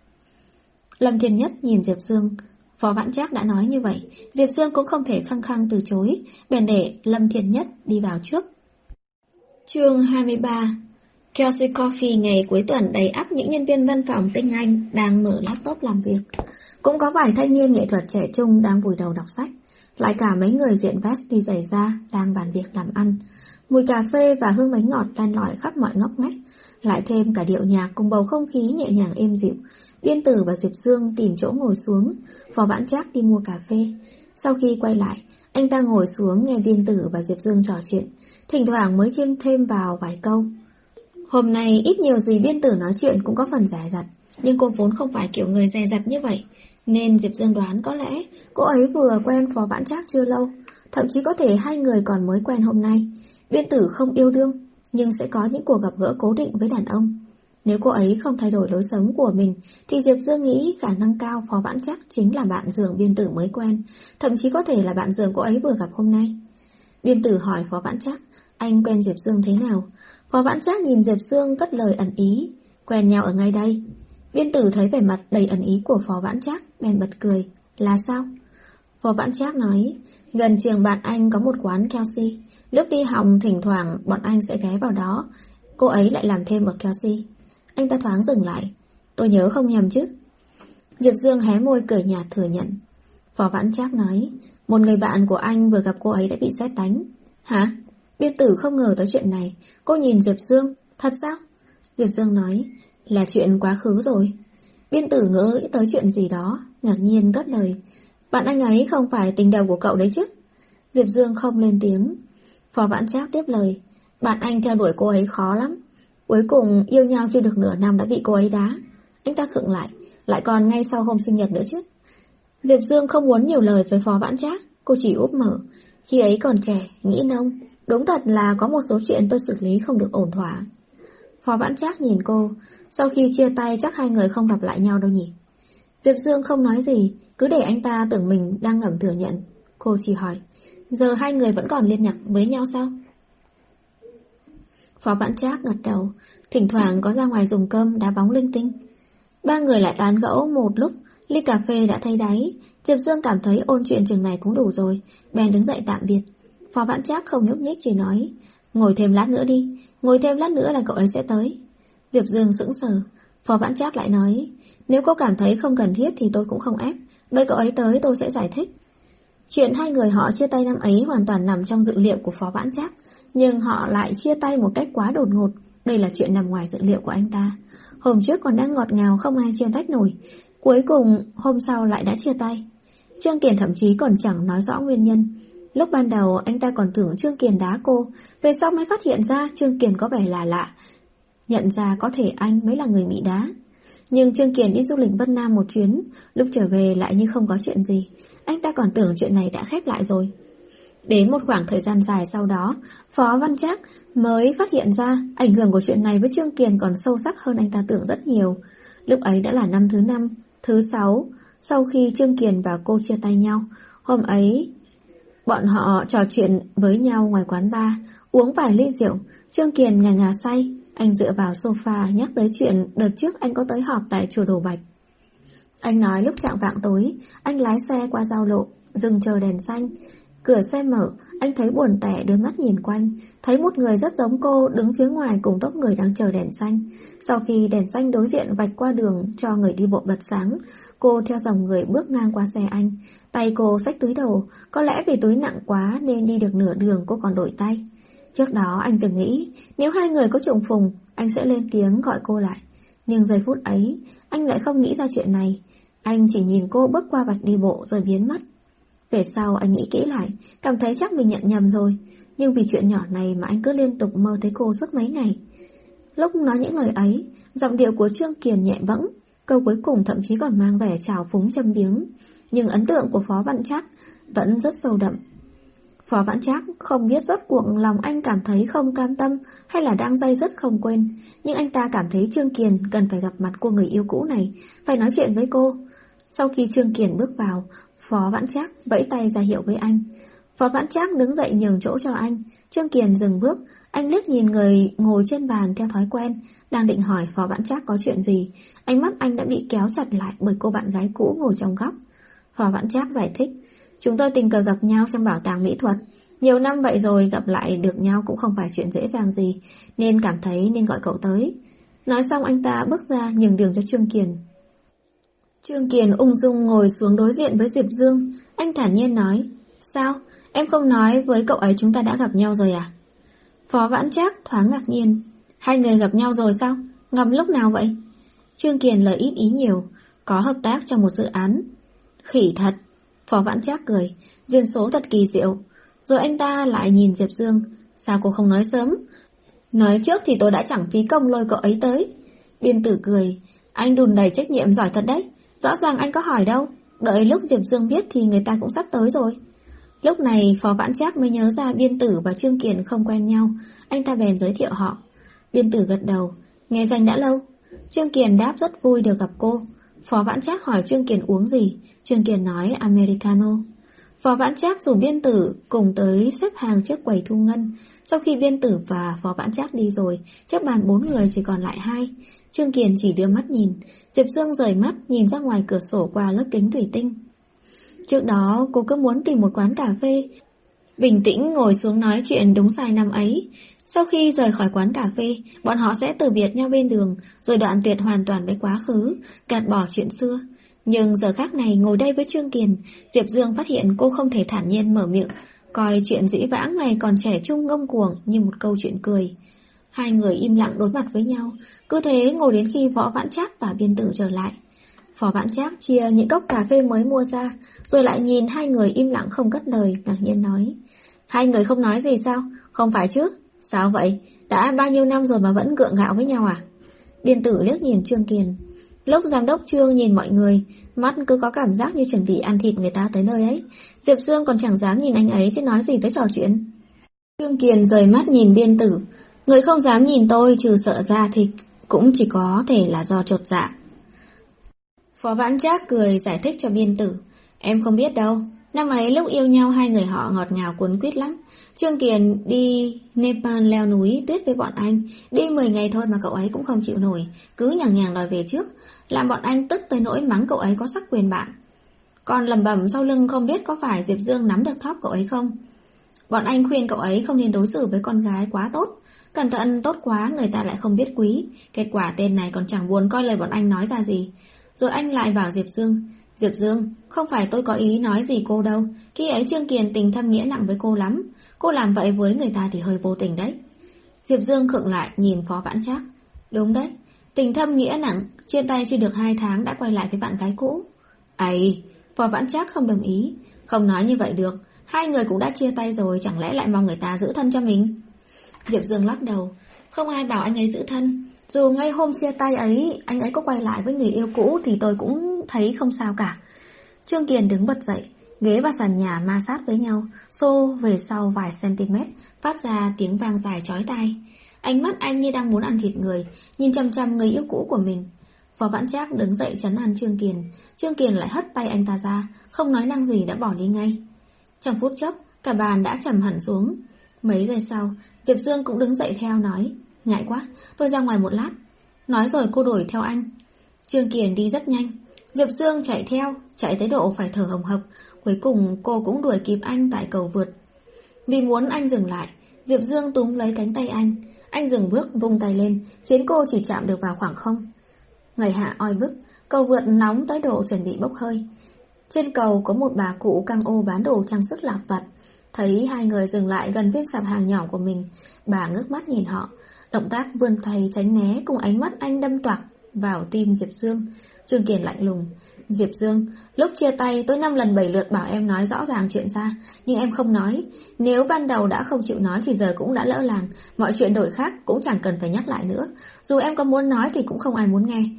[SPEAKER 1] Lâm Thiên Nhất nhìn Diệp Dương. Phó Vãn Trác đã nói như vậy, Diệp Dương cũng không thể khăng khăng từ chối, bèn để Lâm Thiên Nhất đi vào trước. Chương hai mươi ba. Kelsey Coffee ngày cuối tuần đầy ắp những nhân viên văn phòng tinh anh đang mở laptop làm việc. Cũng có vài thanh niên nghệ thuật trẻ trung đang vùi đầu đọc sách. Lại cả mấy người diện vest đi giày da đang bàn việc làm ăn. Mùi cà phê và hương bánh ngọt len lỏi khắp mọi ngóc ngách. Lại thêm cả điệu nhạc cùng bầu không khí nhẹ nhàng êm dịu. Biên Tử và Diệp Dương tìm chỗ ngồi xuống. Phó Vãn Trác đi mua cà phê. Sau khi quay lại, anh ta ngồi xuống nghe Biên Tử và Diệp Dương trò chuyện, thỉnh thoảng mới chêm thêm vào vài câu. Hôm nay ít nhiều gì Biên Tử nói chuyện cũng có phần dè dặt, nhưng cô vốn không phải kiểu người dè dặt như vậy, nên Diệp Dương đoán có lẽ cô ấy vừa quen Phó Vãn Trác chưa lâu, thậm chí có thể hai người còn mới quen hôm nay. Biên Tử không yêu đương, nhưng sẽ có những cuộc gặp gỡ cố định với đàn ông. Nếu cô ấy không thay đổi lối sống của mình thì Diệp Dương nghĩ khả năng cao Phó Vãn Trác chính là bạn giường Biên Tử mới quen, thậm chí có thể là bạn giường cô ấy vừa gặp hôm nay. Biên Tử hỏi Phó Vãn Trác, anh quen Diệp Dương thế nào? Phó Vãn Trác nhìn Diệp Dương cất lời ẩn ý, quen nhau ở ngay đây. Biên Tử thấy vẻ mặt đầy ẩn ý của Phó Vãn Trác, bèn bật cười, là sao? Phó Vãn Trác nói, gần trường bạn anh có một quán Kelsey, lúc đi học thỉnh thoảng bọn anh sẽ ghé vào đó, cô ấy lại làm thêm ở Kelsey. Anh ta thoáng dừng lại, tôi nhớ không nhầm chứ? Diệp Dương hé môi cười nhạt thừa nhận. Phó Vãn Trác nói, một người bạn của anh vừa gặp cô ấy đã bị sét đánh. Hả? Biên Tử không ngờ tới chuyện này. Cô nhìn Diệp Dương, thật sao? Diệp Dương nói, là chuyện quá khứ rồi. Biên Tử ngỡ tới chuyện gì đó, ngạc nhiên cất lời, bạn anh ấy không phải tình đầu của cậu đấy chứ? Diệp Dương không lên tiếng. Phó Vãn Trác tiếp lời, bạn anh theo đuổi cô ấy khó lắm. Cuối cùng yêu nhau chưa được nửa năm đã bị cô ấy đá. Anh ta khựng lại, lại còn ngay sau hôm sinh nhật nữa chứ. Diệp Dương không muốn nhiều lời với Phó Vãn Trác. Cô chỉ úp mở, khi ấy còn trẻ, nghĩ nông. Đúng thật là có một số chuyện tôi xử lý không được ổn thỏa. Phó Vãn Trác nhìn cô, sau khi chia tay chắc hai người không gặp lại nhau đâu nhỉ? Diệp Dương không nói gì, cứ để anh ta tưởng mình đang ngầm thừa nhận. Cô chỉ hỏi, giờ hai người vẫn còn liên lạc với nhau sao? Phó Vãn Trác gật đầu, thỉnh thoảng có ra ngoài dùng cơm đá bóng linh tinh. Ba người lại tán gẫu một lúc, ly cà phê đã thấy đáy. Diệp Dương cảm thấy ôn chuyện chừng này cũng đủ rồi, bèn đứng dậy tạm biệt. Phó Vãn Trác không nhúc nhích, chỉ nói, ngồi thêm lát nữa đi, ngồi thêm lát nữa là cậu ấy sẽ tới. Diệp Dương sững sờ. Phó Vãn Trác lại nói, nếu cô cảm thấy không cần thiết thì tôi cũng không ép, đợi cậu ấy tới tôi sẽ giải thích. Chuyện hai người họ chia tay năm ấy hoàn toàn nằm trong dự liệu của Phó Vãn Trác, nhưng họ lại chia tay một cách quá đột ngột. Đây là chuyện nằm ngoài dự liệu của anh ta. Hôm trước còn đang ngọt ngào không ai chia tách nổi, cuối cùng hôm sau lại đã chia tay. Trương Kiền thậm chí còn chẳng nói rõ nguyên nhân. Lúc ban đầu anh ta còn tưởng Trương Kiền đá cô, về sau mới phát hiện ra Trương Kiền có vẻ là lạ, nhận ra có thể anh mới là người bị đá. Nhưng Trương Kiền đi du lịch Vân Nam một chuyến, lúc trở về lại như không có chuyện gì. Anh ta còn tưởng chuyện này đã khép lại rồi. Đến một khoảng thời gian dài sau đó, Phó Vãn Trác mới phát hiện ra ảnh hưởng của chuyện này với Trương Kiền còn sâu sắc hơn anh ta tưởng rất nhiều. Lúc ấy đã là năm thứ năm, thứ sáu, sau khi Trương Kiền và cô chia tay nhau. Hôm ấy, bọn họ trò chuyện với nhau ngoài quán bar, uống vài ly rượu. Trương Kiền ngà ngà say, anh dựa vào sofa nhắc tới chuyện đợt trước anh có tới họp tại chùa Đồ Bạch. Anh nói lúc chạng vạng tối, anh lái xe qua giao lộ, dừng chờ đèn xanh. Cửa xe mở, anh thấy buồn tẻ đưa mắt nhìn quanh, thấy một người rất giống cô đứng phía ngoài cùng tốp người đang chờ đèn xanh. Sau khi đèn xanh đối diện vạch qua đường cho người đi bộ bật sáng, cô theo dòng người bước ngang qua xe anh. Tay cô xách túi đồ, có lẽ vì túi nặng quá nên đi được nửa đường cô còn đổi tay. Trước đó anh từng nghĩ nếu hai người có trùng phùng, anh sẽ lên tiếng gọi cô lại. Nhưng giây phút ấy, anh lại không nghĩ ra chuyện này. Anh chỉ nhìn cô bước qua vạch đi bộ rồi biến mất. Về sau anh nghĩ kỹ lại, cảm thấy chắc mình nhận nhầm rồi. Nhưng vì chuyện nhỏ này mà anh cứ liên tục mơ thấy cô suốt mấy ngày. Lúc nói những lời ấy, giọng điệu của Trương Kiền nhẹ bẫng, câu cuối cùng thậm chí còn mang vẻ trào phúng châm biếm. Nhưng ấn tượng của Phó Vãn Trác vẫn rất sâu đậm. Phó Vãn Trác không biết rốt cuộc lòng anh cảm thấy không cam tâm hay là đang day dứt không quên. Nhưng anh ta cảm thấy Trương Kiền cần phải gặp mặt cô người yêu cũ này, phải nói chuyện với cô. Sau khi Trương Kiền bước vào, Phó Vãn Trác vẫy tay ra hiệu với anh. Phó Vãn Trác đứng dậy nhường chỗ cho anh. Trương Kiền dừng bước. Anh liếc nhìn người ngồi trên bàn theo thói quen, đang định hỏi Phó Vãn Trác có chuyện gì. Ánh mắt anh đã bị kéo chặt lại bởi cô bạn gái cũ ngồi trong góc. Phó Vãn Trác giải thích: chúng tôi tình cờ gặp nhau trong bảo tàng mỹ thuật. Nhiều năm vậy rồi, gặp lại được nhau cũng không phải chuyện dễ dàng gì, nên cảm thấy nên gọi cậu tới. Nói xong anh ta bước ra nhường đường cho Trương Kiền. Trương Kiền ung dung ngồi xuống đối diện với Diệp Dương. Anh thản nhiên nói: sao, em không nói với cậu ấy chúng ta đã gặp nhau rồi à? Phó Vãn Trác thoáng ngạc nhiên: hai người gặp nhau rồi sao? Gặp lúc nào vậy? Trương Kiền lời ít ý nhiều: có hợp tác trong một dự án. Khỉ thật. Phó Vãn Trác cười: duyên số thật kỳ diệu. Rồi anh ta lại nhìn Diệp Dương: sao cô không nói sớm? Nói trước thì tôi đã chẳng phí công lôi cậu ấy tới. Biên Tử cười: anh đùn đầy trách nhiệm giỏi thật đấy. Rõ ràng anh có hỏi đâu. Đợi lúc Diệp Dương biết thì người ta cũng sắp tới rồi. Lúc này Phó Vãn Trác mới nhớ ra Biên Tử và Trương Kiền không quen nhau. Anh ta bèn giới thiệu họ. Biên Tử gật đầu: nghe danh đã lâu. Trương Kiền đáp rất vui được gặp cô. Phó Vãn Trác hỏi Trương Kiền uống gì. Trương Kiền nói Americano. Phó Vãn Trác rủ Biên Tử cùng tới xếp hàng trước quầy thu ngân. Sau khi Biên Tử và Phó Vãn Trác đi rồi, trước bàn bốn người chỉ còn lại hai. Trương Kiền chỉ đưa mắt nhìn. Diệp Dương rời mắt nhìn ra ngoài cửa sổ qua lớp kính thủy tinh. Trước đó cô cứ muốn tìm một quán cà phê, bình tĩnh ngồi xuống nói chuyện đúng sai năm ấy. Sau khi rời khỏi quán cà phê, bọn họ sẽ từ biệt nhau bên đường, rồi đoạn tuyệt hoàn toàn với quá khứ, gạt bỏ chuyện xưa. Nhưng giờ khác này ngồi đây với Trương Kiền, Diệp Dương phát hiện cô không thể thản nhiên mở miệng, coi chuyện dĩ vãng ngày còn trẻ trung ngông cuồng như một câu chuyện cười. Hai người im lặng đối mặt với nhau, cứ thế ngồi đến khi Võ Vãn Trác và Biên Tử trở lại. Phó Vãn Trác chia những cốc cà phê mới mua ra, rồi lại nhìn hai người im lặng không cất lời, ngạc nhiên nói: hai người không nói gì sao? Không phải chứ? Sao vậy? Đã bao nhiêu năm rồi mà vẫn gượng gạo với nhau à? Biên Tử liếc nhìn Trương Kiền. Lúc giám đốc Trương nhìn mọi người, mắt cứ có cảm giác như chuẩn bị ăn thịt người ta tới nơi ấy. Diệp Dương còn chẳng dám nhìn anh ấy chứ nói gì tới trò chuyện. Trương Kiền rời mắt nhìn Biên Tử. Người không dám nhìn tôi trừ sợ ra thì cũng chỉ có thể là do chột dạ. Phó Vãn Trác cười giải thích cho Biên Tử: em không biết đâu, năm ấy lúc yêu nhau hai người họ ngọt ngào cuốn quýt lắm. Trương Kiền đi Nepal leo núi tuyết với bọn anh, đi mười ngày thôi mà cậu ấy cũng không chịu nổi, cứ nhằng nhằng đòi về trước, làm bọn anh tức tới nỗi mắng cậu ấy có sắc quyền bạn. Còn lẩm bẩm sau lưng không biết có phải Diệp Dương nắm được thóp cậu ấy không. Bọn anh khuyên cậu ấy không nên đối xử với con gái quá tốt, cẩn thận tốt quá người ta lại không biết quý. Kết quả tên này còn chẳng buồn coi lời bọn anh nói ra gì. Rồi anh lại bảo Diệp Dương: Diệp Dương, không phải tôi có ý nói gì cô đâu. Khi ấy Trương Kiền tình thâm nghĩa nặng với cô lắm. Cô làm vậy với người ta thì hơi vô tình đấy. Diệp Dương khựng lại nhìn Phó Vãn Trác. Đúng đấy, tình thâm nghĩa nặng, chia tay chưa được hai tháng đã quay lại với bạn gái cũ. Ấy, Phó Vãn Trác không đồng ý. Không nói như vậy được, hai người cũng đã chia tay rồi, chẳng lẽ lại mong người ta giữ thân cho mình? Diệp Dương lắc đầu. Không ai bảo anh ấy giữ thân. Dù ngay hôm chia tay ấy anh ấy có quay lại với người yêu cũ thì tôi cũng thấy không sao cả. Trương Kiền đứng bật dậy, ghế và sàn nhà ma sát với nhau, xô về sau vài cm, phát ra tiếng vang dài chói tai. Ánh mắt anh như đang muốn ăn thịt người, nhìn chăm chăm người yêu cũ của mình. Phó Vãn Trác đứng dậy trấn an Trương Kiền. Trương Kiền lại hất tay anh ta ra, không nói năng gì đã bỏ đi ngay. Trong phút chốc, cả bàn đã trầm hẳn xuống. Mấy giây sau, Diệp Dương cũng đứng dậy theo nói: ngại quá, tôi ra ngoài một lát. Nói rồi cô đuổi theo anh. Trương Kiền đi rất nhanh, Diệp Dương chạy theo, chạy tới độ phải thở hồng hộc. Cuối cùng cô cũng đuổi kịp anh tại cầu vượt. Vì muốn anh dừng lại, Diệp Dương túm lấy cánh tay anh. Anh dừng bước vung tay lên, khiến cô chỉ chạm được vào khoảng không. Ngày hạ oi bức, cầu vượt nóng tới độ chuẩn bị bốc hơi. Trên cầu có một bà cụ căng ô bán đồ trang sức lặt vặt. Thấy hai người dừng lại gần viên sạp hàng nhỏ của mình, bà ngước mắt nhìn họ. Động tác vươn tay tránh né cùng ánh mắt anh đâm toạc vào tim Diệp Dương. Trương Kiền lạnh lùng: Diệp Dương, lúc chia tay tôi năm lần bảy lượt bảo em nói rõ ràng chuyện ra, nhưng em không nói. Nếu ban đầu đã không chịu nói thì giờ cũng đã lỡ làng. Mọi chuyện đổi khác cũng chẳng cần phải nhắc lại nữa. Dù em có muốn nói thì cũng không ai muốn nghe.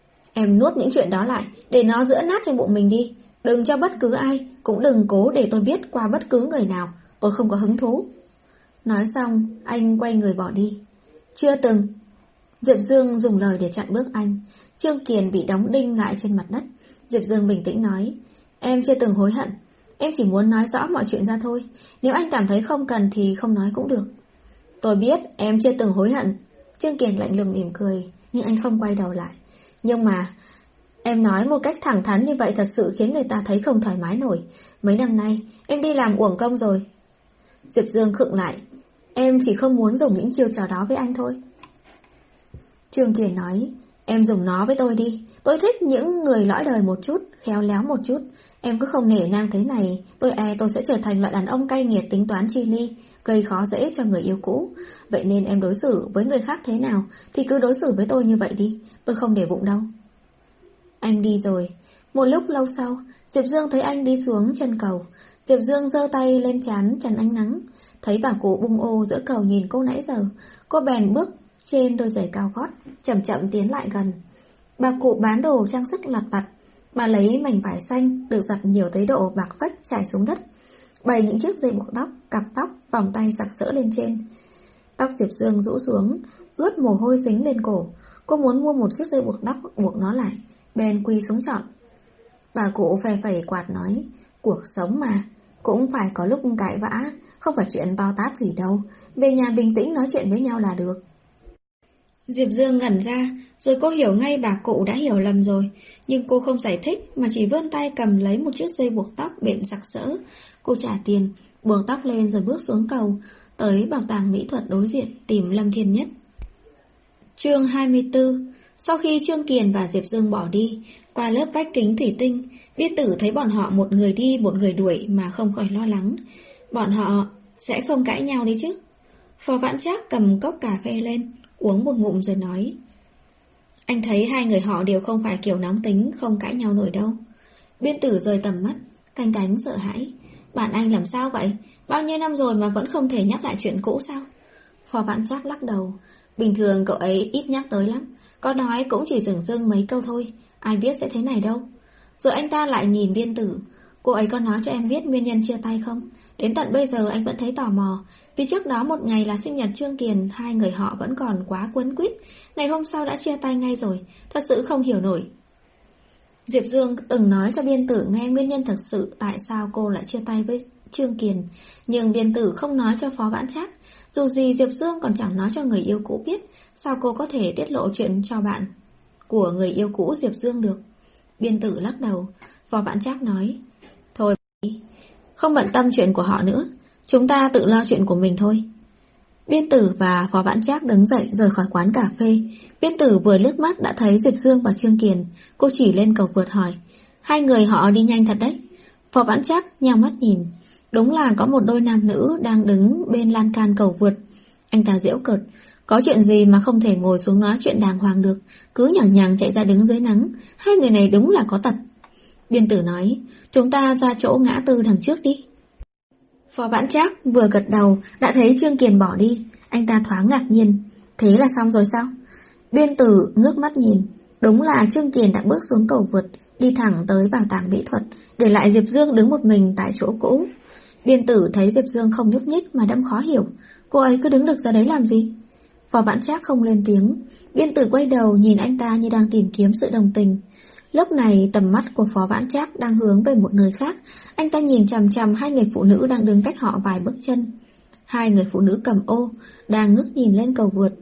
[SPEAKER 1] Em nuốt những chuyện đó lại, để nó giữa nát trong bụng mình đi. Đừng cho bất cứ ai, cũng đừng cố để tôi biết qua bất cứ người nào. Tôi không có hứng thú. Nói xong, anh quay người bỏ đi. Chưa từng. Diệp Dương dùng lời để chặn bước anh. Trương Kiền bị đóng đinh lại trên mặt đất. Diệp Dương bình tĩnh nói: Em chưa từng hối hận. Em chỉ muốn nói rõ mọi chuyện ra thôi. Nếu anh cảm thấy không cần thì không nói cũng được. Tôi biết em chưa từng hối hận. Trương Kiền lạnh lùng mỉm cười, nhưng anh không quay đầu lại. Nhưng mà em nói một cách thẳng thắn như vậy thật sự khiến người ta thấy không thoải mái nổi. Mấy năm nay em đi làm uổng công rồi. Diệp Dương khựng lại. Em chỉ không muốn dùng những chiêu trò đó với anh thôi. Trương Kiền nói, em dùng nó với tôi đi. Tôi thích những người lõi đời một chút, khéo léo một chút. Em cứ không nể nang thế này, tôi e tôi sẽ trở thành loại đàn ông cay nghiệt tính toán chi ly, gây khó dễ cho người yêu cũ. Vậy nên em đối xử với người khác thế nào thì cứ đối xử với tôi như vậy đi. Tôi không để bụng đâu. Anh đi rồi. Một lúc lâu sau, Diệp Dương thấy anh đi xuống chân cầu. Diệp Dương giơ tay lên trán chắn ánh nắng. Thấy bà cụ bung ô giữa cầu nhìn cô nãy giờ, cô bèn bước trên đôi giày cao gót, chậm chậm tiến lại gần. Bà cụ bán đồ trang sức lặt vặt. Bà lấy mảnh vải xanh được giặt nhiều tới độ bạc phách trải xuống đất, bày những chiếc dây buộc tóc, cặp tóc, vòng tay sặc sỡ lên trên. Tóc Diệp Dương rũ xuống, ướt mồ hôi dính lên cổ. Cô muốn mua một chiếc dây buộc tóc buộc nó lại, bèn quỳ xuống chọn. Bà cụ phe phẩy quạt nói, cuộc sống mà, cũng phải có lúc cãi vã, không phải chuyện to tát gì đâu. Về nhà bình tĩnh nói chuyện với nhau là được. Diệp Dương ngẩn ra, rồi cô hiểu ngay bà cụ đã hiểu lầm rồi. Nhưng cô không giải thích, mà chỉ vươn tay cầm lấy một chiếc dây buộc tóc bện sặc sỡ. Cô trả tiền, buộc tóc lên rồi bước xuống cầu, tới bảo tàng mỹ thuật đối diện tìm Lâm Thiên Nhất. Chương hai mươi tư. Sau khi Trương Kiền và Diệp Dương bỏ đi, qua lớp vách kính thủy tinh, Biên Tử thấy bọn họ một người đi một người đuổi mà không khỏi lo lắng. Bọn họ sẽ không cãi nhau đấy chứ? Phó Vãn Trác cầm cốc cà phê lên, uống một ngụm rồi nói, anh thấy hai người họ đều không phải kiểu nóng tính, không cãi nhau nổi đâu. Biên Tử rời tầm mắt, canh cánh sợ hãi. Bạn anh làm sao vậy? Bao nhiêu năm rồi mà vẫn không thể nhắc lại chuyện cũ sao? Phó Vãn Trác lắc đầu. Bình thường cậu ấy ít nhắc tới lắm, có nói cũng chỉ dửng dưng mấy câu thôi, ai biết sẽ thế này đâu. Rồi anh ta lại nhìn Biên Tử. Cô ấy có nói cho em biết nguyên nhân chia tay không? Đến tận bây giờ anh vẫn thấy tò mò. Vì trước đó một ngày là sinh nhật Trương Kiền, hai người họ vẫn còn quá quấn quýt. Ngày hôm sau đã chia tay ngay rồi. Thật sự không hiểu nổi. Diệp Dương từng nói cho Biên Tử nghe nguyên nhân thực sự tại sao cô lại chia tay với Trương Kiền. Nhưng Biên Tử không nói cho Phó Vãn Trác. Dù gì Diệp Dương còn chẳng nói cho người yêu cũ biết, sao cô có thể tiết lộ chuyện cho bạn của người yêu cũ Diệp Dương được? Biên Tử lắc đầu. Phó Vãn Trác nói, thôi, không bận tâm chuyện của họ nữa, chúng ta tự lo chuyện của mình thôi. Biên Tử và Phó Vãn Trác đứng dậy rời khỏi quán cà phê. Biên Tử vừa liếc mắt đã thấy Diệp Dương và Trương Kiền. Cô chỉ lên cầu vượt hỏi, hai người họ đi nhanh thật đấy. Phó Vãn Trác nheo mắt nhìn. Đúng là có một đôi nam nữ đang đứng bên lan can cầu vượt. Anh ta giễu cợt, có chuyện gì mà không thể ngồi xuống nói chuyện đàng hoàng được, cứ nhằng nhằng chạy ra đứng dưới nắng. Hai người này đúng là có tật. Biên Tử nói, chúng ta ra chỗ ngã tư đằng trước đi. Phó Vãn Trác vừa gật đầu đã thấy Trương Kiền bỏ đi. Anh ta thoáng ngạc nhiên, thế là xong rồi sao? Biên Tử ngước mắt nhìn. Đúng là Trương Kiền đã bước xuống cầu vượt, đi thẳng tới bảo tàng mỹ thuật, để lại Diệp Dương đứng một mình tại chỗ cũ. Biên Tử thấy Diệp Dương không nhúc nhích mà đâm khó hiểu, cô ấy cứ đứng được ra đấy làm gì? Phó Vãn Trác không lên tiếng. Biên Tử quay đầu nhìn anh ta như đang tìm kiếm sự đồng tình. Lúc này tầm mắt của Phó Vãn Trác đang hướng về một nơi khác. Anh ta nhìn chằm chằm hai người phụ nữ đang đứng cách họ vài bước chân. Hai người phụ nữ cầm ô đang ngước nhìn lên cầu vượt.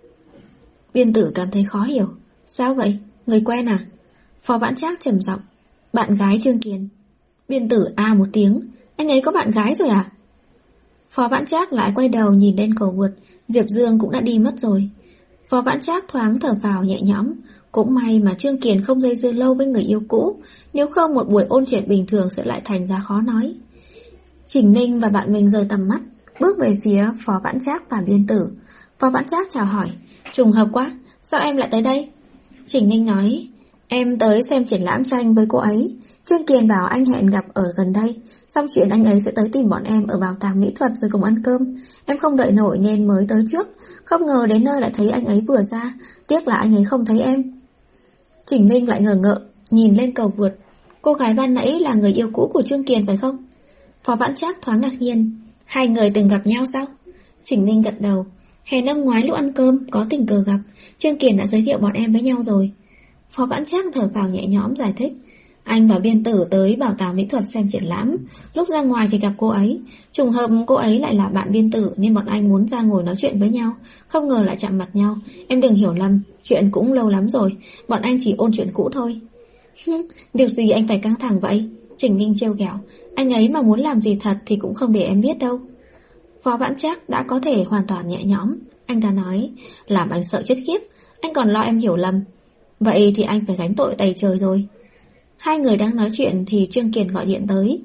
[SPEAKER 1] Biên Tử cảm thấy khó hiểu. Sao vậy? Người quen à? Phó Vãn Trác trầm giọng, bạn gái Trương Kiền. Biên Tử a một tiếng, anh ấy có bạn gái rồi à? Phó Vãn Trác lại quay đầu nhìn lên cầu vượt. Diệp Dương cũng đã đi mất rồi. Phó Vãn Trác thoáng thở phào nhẹ nhõm. Cũng may mà Trương Kiền không dây dưa lâu với người yêu cũ, nếu không một buổi ôn chuyện bình thường sẽ lại thành ra khó nói. Trình Ninh và bạn mình rời tầm mắt, bước về phía Phó Vãn Trác và Biên Tử. Phó Vãn Trác chào hỏi, trùng hợp quá, sao em lại tới đây? Trình Ninh nói, em tới xem triển lãm tranh với cô ấy. Trương Kiền bảo anh hẹn gặp ở gần đây, xong chuyện anh ấy sẽ tới tìm bọn em ở bảo tàng mỹ thuật rồi cùng ăn cơm. Em không đợi nổi nên mới tới trước, không ngờ đến nơi lại thấy anh ấy vừa ra, tiếc là anh ấy không thấy em. Trình Ninh lại ngờ ngợ, nhìn lên cầu vượt. Cô gái ban nãy là người yêu cũ của Trương Kiền phải không? Phó Vãn Trác thoáng ngạc nhiên. Hai người từng gặp nhau sao? Trình Ninh gật đầu. Hè năm ngoái lúc ăn cơm, có tình cờ gặp, Trương Kiền đã giới thiệu bọn em với nhau rồi. Phó Vãn Trác thở phào nhẹ nhõm giải thích. Anh và Biên Tử tới bảo tàng mỹ thuật xem triển lãm. Lúc ra ngoài thì gặp cô ấy. Trùng hợp cô ấy lại là bạn Biên Tử nên bọn anh muốn ra ngồi nói chuyện với nhau. Không ngờ lại chạm mặt nhau. Em đừng hiểu lầm, chuyện cũng lâu lắm rồi. Bọn anh chỉ ôn chuyện cũ thôi. Việc gì anh phải căng thẳng vậy? Trình Ninh trêu ghẹo. Anh ấy mà muốn làm gì thật thì cũng không để em biết đâu. Phó Vãn Trác đã có thể hoàn toàn nhẹ nhõm. Anh ta nói, làm anh sợ chết khiếp. Anh còn lo em hiểu lầm. Vậy thì anh phải gánh tội tày trời rồi. Hai người đang nói chuyện thì Trương Kiền gọi điện tới.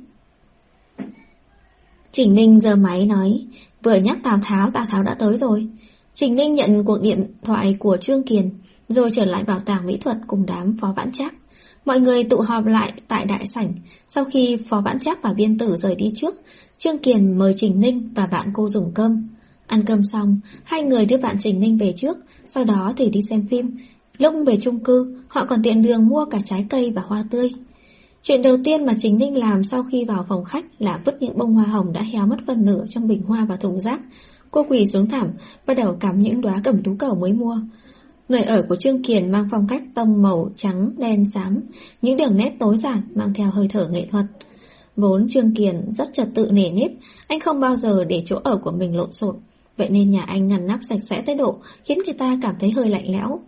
[SPEAKER 1] Trình Ninh giơ máy nói, vừa nhắc Tào Tháo, Tào Tháo đã tới rồi. Trình Ninh nhận cuộc điện thoại của Trương Kiền, rồi trở lại bảo tàng mỹ thuật cùng đám Phó Vãn Trác. Mọi người tụ họp lại tại đại sảnh. Sau khi Phó Vãn Trác và Biên Tử rời đi trước, Trương Kiền mời Trình Ninh và bạn cô dùng cơm. Ăn cơm xong, hai người đưa bạn Trình Ninh về trước, sau đó thì đi xem phim. Lúc về chung cư, họ còn tiện đường mua cả trái cây và hoa tươi. Chuyện đầu tiên mà Trình Ninh làm sau khi vào phòng khách là vứt những bông hoa hồng đã héo mất phần nửa trong bình hoa vào thùng rác. Cô quỳ xuống thảm, bắt đầu cắm những đóa cẩm tú cầu mới mua. Nơi ở của Trương Kiền mang phong cách tông màu trắng, đen, xám, những đường nét tối giản mang theo hơi thở nghệ thuật. Vốn Trương Kiền rất trật tự nề nếp, anh không bao giờ để chỗ ở của mình lộn xộn, vậy nên nhà anh ngăn nắp sạch sẽ tới độ khiến người ta cảm thấy hơi lạnh lẽo.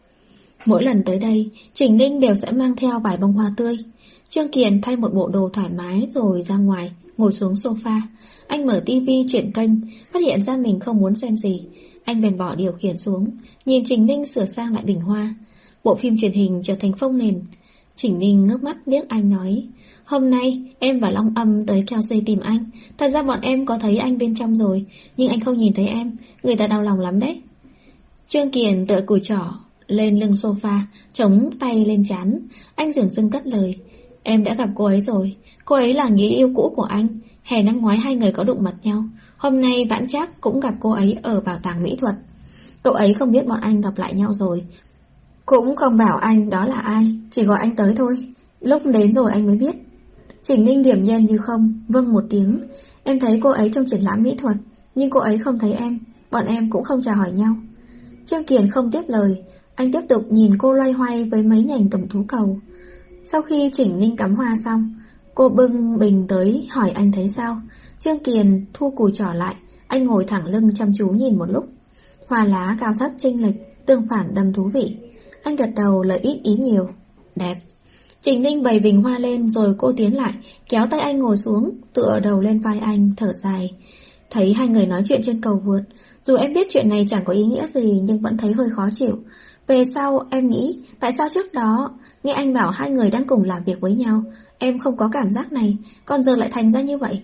[SPEAKER 1] Mỗi lần tới đây, Trình Ninh đều sẽ mang theo vài bông hoa tươi. Trương Kiền thay một bộ đồ thoải mái rồi ra ngoài, ngồi xuống sofa. Anh mở tivi chuyển kênh, phát hiện ra mình không muốn xem gì. Anh bèn bỏ điều khiển xuống, nhìn Trình Ninh sửa sang lại bình hoa. Bộ phim truyền hình trở thành phông nền. Trình Ninh ngước mắt liếc anh nói, hôm nay em và Long Âm tới Kelsey tìm anh. Thật ra bọn em có thấy anh bên trong rồi, nhưng anh không nhìn thấy em. Người ta đau lòng lắm đấy. Trương Kiền tựa cùi trỏ lên lưng sofa, chống tay lên trán. Anh dửng dưng cất lời, em đã gặp cô ấy rồi. Cô ấy là người yêu cũ của anh. Hè năm ngoái hai người có đụng mặt nhau. Hôm nay Vãn Trác cũng gặp cô ấy ở bảo tàng mỹ thuật. Cậu ấy không biết bọn anh gặp lại nhau rồi, cũng không bảo anh đó là ai, chỉ gọi anh tới thôi. Lúc đến rồi anh mới biết. Trình Ninh điềm nhiên như không, vâng một tiếng. Em thấy cô ấy trong triển lãm mỹ thuật, nhưng cô ấy không thấy em. Bọn em cũng không chào hỏi nhau. Trương Kiền không tiếp lời. Anh tiếp tục nhìn cô loay hoay với mấy nhành cẩm tú cầu. Sau khi Trình Ninh cắm hoa xong, cô bưng bình tới hỏi anh thấy sao. Trương Kiền thu cùi trỏ lại. Anh ngồi thẳng lưng chăm chú nhìn một lúc. Hoa lá cao thấp chênh lệch, tương phản đâm thú vị. Anh gật đầu lời ít ý nhiều. Đẹp. Trình Ninh bày bình hoa lên rồi cô tiến lại, kéo tay anh ngồi xuống, tựa đầu lên vai anh, thở dài. Thấy hai người nói chuyện trên cầu vượt, dù em biết chuyện này chẳng có ý nghĩa gì nhưng vẫn thấy hơi khó chịu. Về sau em nghĩ, tại sao trước đó nghe anh bảo hai người đang cùng làm việc với nhau, em không có cảm giác này, còn giờ lại thành ra như vậy.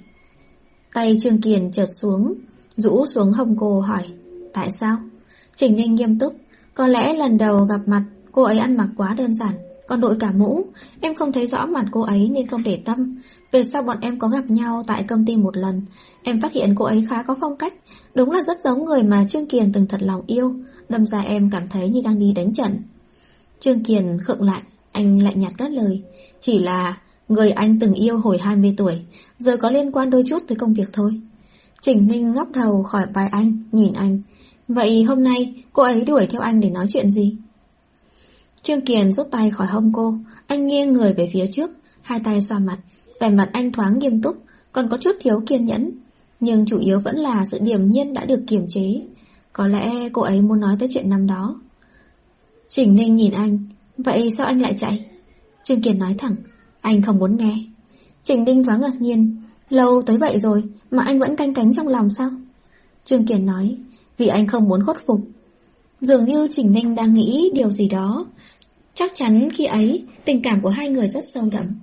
[SPEAKER 1] Tay Trương Kiền trượt xuống, rũ xuống hông cô hỏi, tại sao? Trình Ninh nghiêm túc, có lẽ lần đầu gặp mặt cô ấy ăn mặc quá đơn giản, còn đội cả mũ, em không thấy rõ mặt cô ấy nên không để tâm. Về sau bọn em có gặp nhau tại công ty một lần, em phát hiện cô ấy khá có phong cách, đúng là rất giống người mà Trương Kiền từng thật lòng yêu, đâm ra em cảm thấy như đang đi đánh trận. Trương Kiền khựng lại, anh lạnh nhạt cất lời, chỉ là người anh từng yêu hồi hai mươi tuổi, giờ có liên quan đôi chút tới công việc thôi. Trình Ninh ngóc đầu khỏi vai anh, nhìn anh, vậy hôm nay cô ấy đuổi theo anh để nói chuyện gì? Trương Kiền rút tay khỏi hông cô, anh nghiêng người về phía trước, hai tay xoa mặt, vẻ mặt anh thoáng nghiêm túc, còn có chút thiếu kiên nhẫn, nhưng chủ yếu vẫn là sự điềm nhiên đã được kiềm chế. Có lẽ cô ấy muốn nói tới chuyện năm đó. Trình Ninh nhìn anh, vậy sao anh lại chạy? Trương Kiền nói thẳng, anh không muốn nghe. Trình Ninh thoáng ngạc nhiên, lâu tới vậy rồi mà anh vẫn canh cánh trong lòng sao? Trương Kiền nói, vì anh không muốn khuất phục. Dường như Trình Ninh đang nghĩ điều gì đó. Chắc chắn khi ấy tình cảm của hai người rất sâu đậm.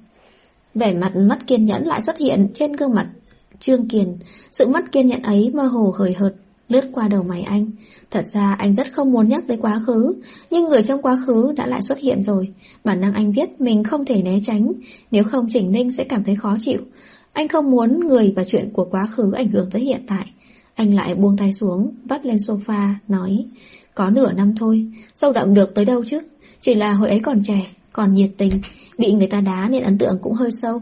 [SPEAKER 1] Vẻ mặt mất kiên nhẫn lại xuất hiện trên gương mặt Trương Kiền. Sự mất kiên nhẫn ấy mơ hồ hời hợt lướt qua đầu mày anh. Thật ra anh rất không muốn nhắc tới quá khứ, nhưng người trong quá khứ đã lại xuất hiện rồi. Bản năng anh biết mình không thể né tránh, nếu không Trình Ninh sẽ cảm thấy khó chịu. Anh không muốn người và chuyện của quá khứ ảnh hưởng tới hiện tại. Anh lại buông tay xuống, vắt lên sofa, nói, có nửa năm thôi, sâu đậm được tới đâu chứ. Chỉ là hồi ấy còn trẻ, còn nhiệt tình, bị người ta đá nên ấn tượng cũng hơi sâu.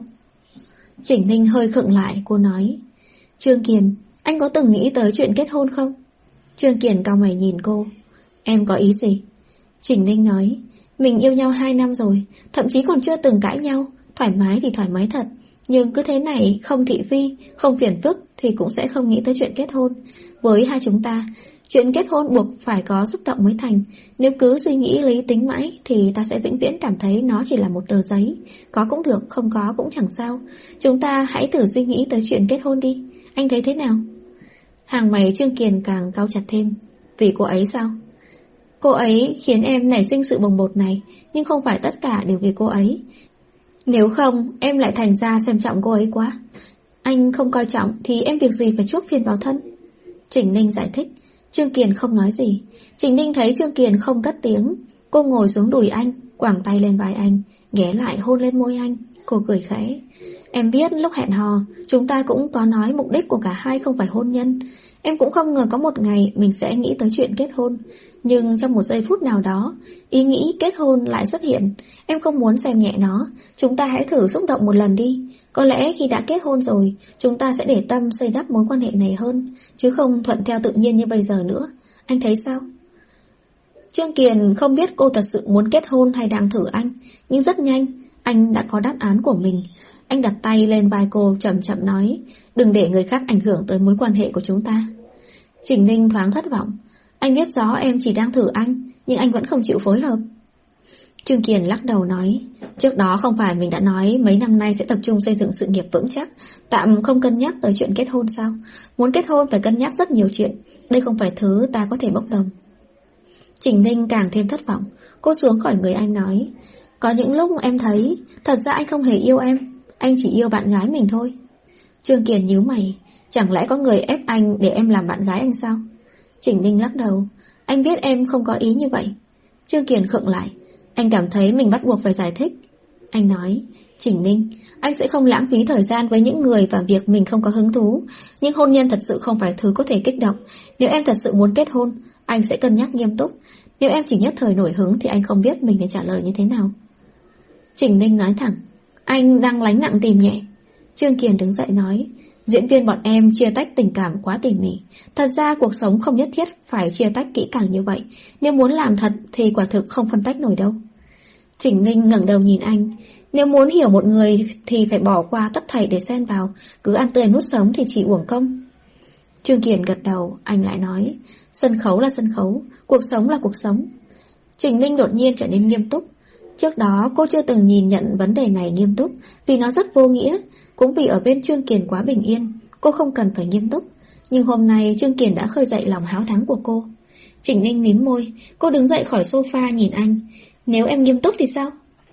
[SPEAKER 1] Trình Ninh hơi khựng lại, cô nói, Trương Kiền, anh có từng nghĩ tới chuyện kết hôn không? Trương Kiền cau mày nhìn cô, em có ý gì? Trình Ninh nói, Mình yêu nhau hai năm rồi, thậm chí còn chưa từng cãi nhau. Thoải mái thì thoải mái thật, nhưng cứ thế này, không thị phi, không phiền phức thì cũng sẽ không nghĩ tới chuyện kết hôn. Với hai chúng ta, chuyện kết hôn buộc phải có xúc động mới thành. Nếu cứ suy nghĩ lý tính mãi thì ta sẽ vĩnh viễn cảm thấy nó chỉ là một tờ giấy. Có cũng được, không có cũng chẳng sao. Chúng ta hãy thử suy nghĩ tới chuyện kết hôn đi. Anh thấy thế nào? Hàng mày Trương Kiền càng cau chặt thêm. Vì cô ấy sao? Cô ấy khiến em nảy sinh sự bồng bột này, nhưng không phải tất cả đều vì cô ấy. Nếu không, em lại thành ra xem trọng cô ấy quá. Anh không coi trọng thì em việc gì phải chuốc phiền vào thân. Trình Ninh giải thích. Trương Kiền không nói gì. Trình Ninh thấy Trương Kiền không cất tiếng. Cô ngồi xuống đùi anh, quàng tay lên vai anh, ghé lại hôn lên môi anh. Cô cười khẽ. Em biết lúc hẹn hò chúng ta cũng có nói mục đích của cả hai không phải hôn nhân. Em cũng không ngờ có một ngày mình sẽ nghĩ tới chuyện kết hôn. Nhưng trong một giây phút nào đó, ý nghĩ kết hôn lại xuất hiện. Em không muốn xem nhẹ nó. Chúng ta hãy thử xúc động một lần đi. Có lẽ khi đã kết hôn rồi, chúng ta sẽ để tâm xây đắp mối quan hệ này hơn, chứ không thuận theo tự nhiên như bây giờ nữa. Anh thấy sao? Trương Kiền không biết cô thật sự muốn kết hôn hay đang thử anh. Nhưng rất nhanh, anh đã có đáp án của mình. Anh đặt tay lên vai cô chậm chậm nói. Đừng để người khác ảnh hưởng tới mối quan hệ của chúng ta. Trình Ninh thoáng thất vọng. Anh biết rõ em chỉ đang thử anh, nhưng anh vẫn không chịu phối hợp. Trương Kiền lắc đầu nói. Trước đó không phải mình đã nói mấy năm nay sẽ tập trung xây dựng sự nghiệp vững chắc, tạm không cân nhắc tới chuyện kết hôn sao? Muốn kết hôn phải cân nhắc rất nhiều chuyện. Đây không phải thứ ta có thể bốc đồng. Trình Ninh càng thêm thất vọng. Cô xuống khỏi người anh nói. Có những lúc em thấy thật ra anh không hề yêu em. Anh chỉ yêu bạn gái mình thôi. Trương Kiền nhíu mày. Chẳng lẽ có người ép anh để em làm bạn gái anh sao? Trình Ninh lắc đầu. Anh biết em không có ý như vậy. Trương Kiền khựng lại. Anh cảm thấy mình bắt buộc phải giải thích. Anh nói. Trình Ninh, anh sẽ không lãng phí thời gian với những người và việc mình không có hứng thú. Nhưng hôn nhân thật sự không phải thứ có thể kích động. Nếu em thật sự muốn kết hôn, anh sẽ cân nhắc nghiêm túc. Nếu em chỉ nhất thời nổi hứng thì anh không biết mình nên trả lời như thế nào. Trình Ninh nói thẳng. Anh đang lánh nặng tìm nhẹ. Trương Kiền đứng dậy nói. Diễn viên bọn em chia tách tình cảm quá tỉ mỉ. Thật ra cuộc sống không nhất thiết phải chia tách kỹ càng như vậy. Nếu muốn làm thật thì quả thực không phân tách nổi đâu. Trình Ninh ngẩng đầu nhìn anh. Nếu muốn hiểu một người thì phải bỏ qua tất thảy để xen vào. Cứ ăn tươi nuốt sống thì chỉ uổng công. Trương Kiền gật đầu. Anh lại nói. Sân khấu là sân khấu, cuộc sống là cuộc sống. Trình Ninh đột nhiên trở nên nghiêm túc. Trước đó cô chưa từng nhìn nhận vấn đề này nghiêm túc, vì nó rất vô nghĩa. Cũng vì ở bên Trương Kiền quá bình yên, cô không cần phải nghiêm túc. Nhưng hôm nay Trương Kiền đã khơi dậy lòng háo thắng của cô. Trình Ninh mím môi. Cô đứng dậy khỏi sofa nhìn anh. Nếu em nghiêm túc thì sao?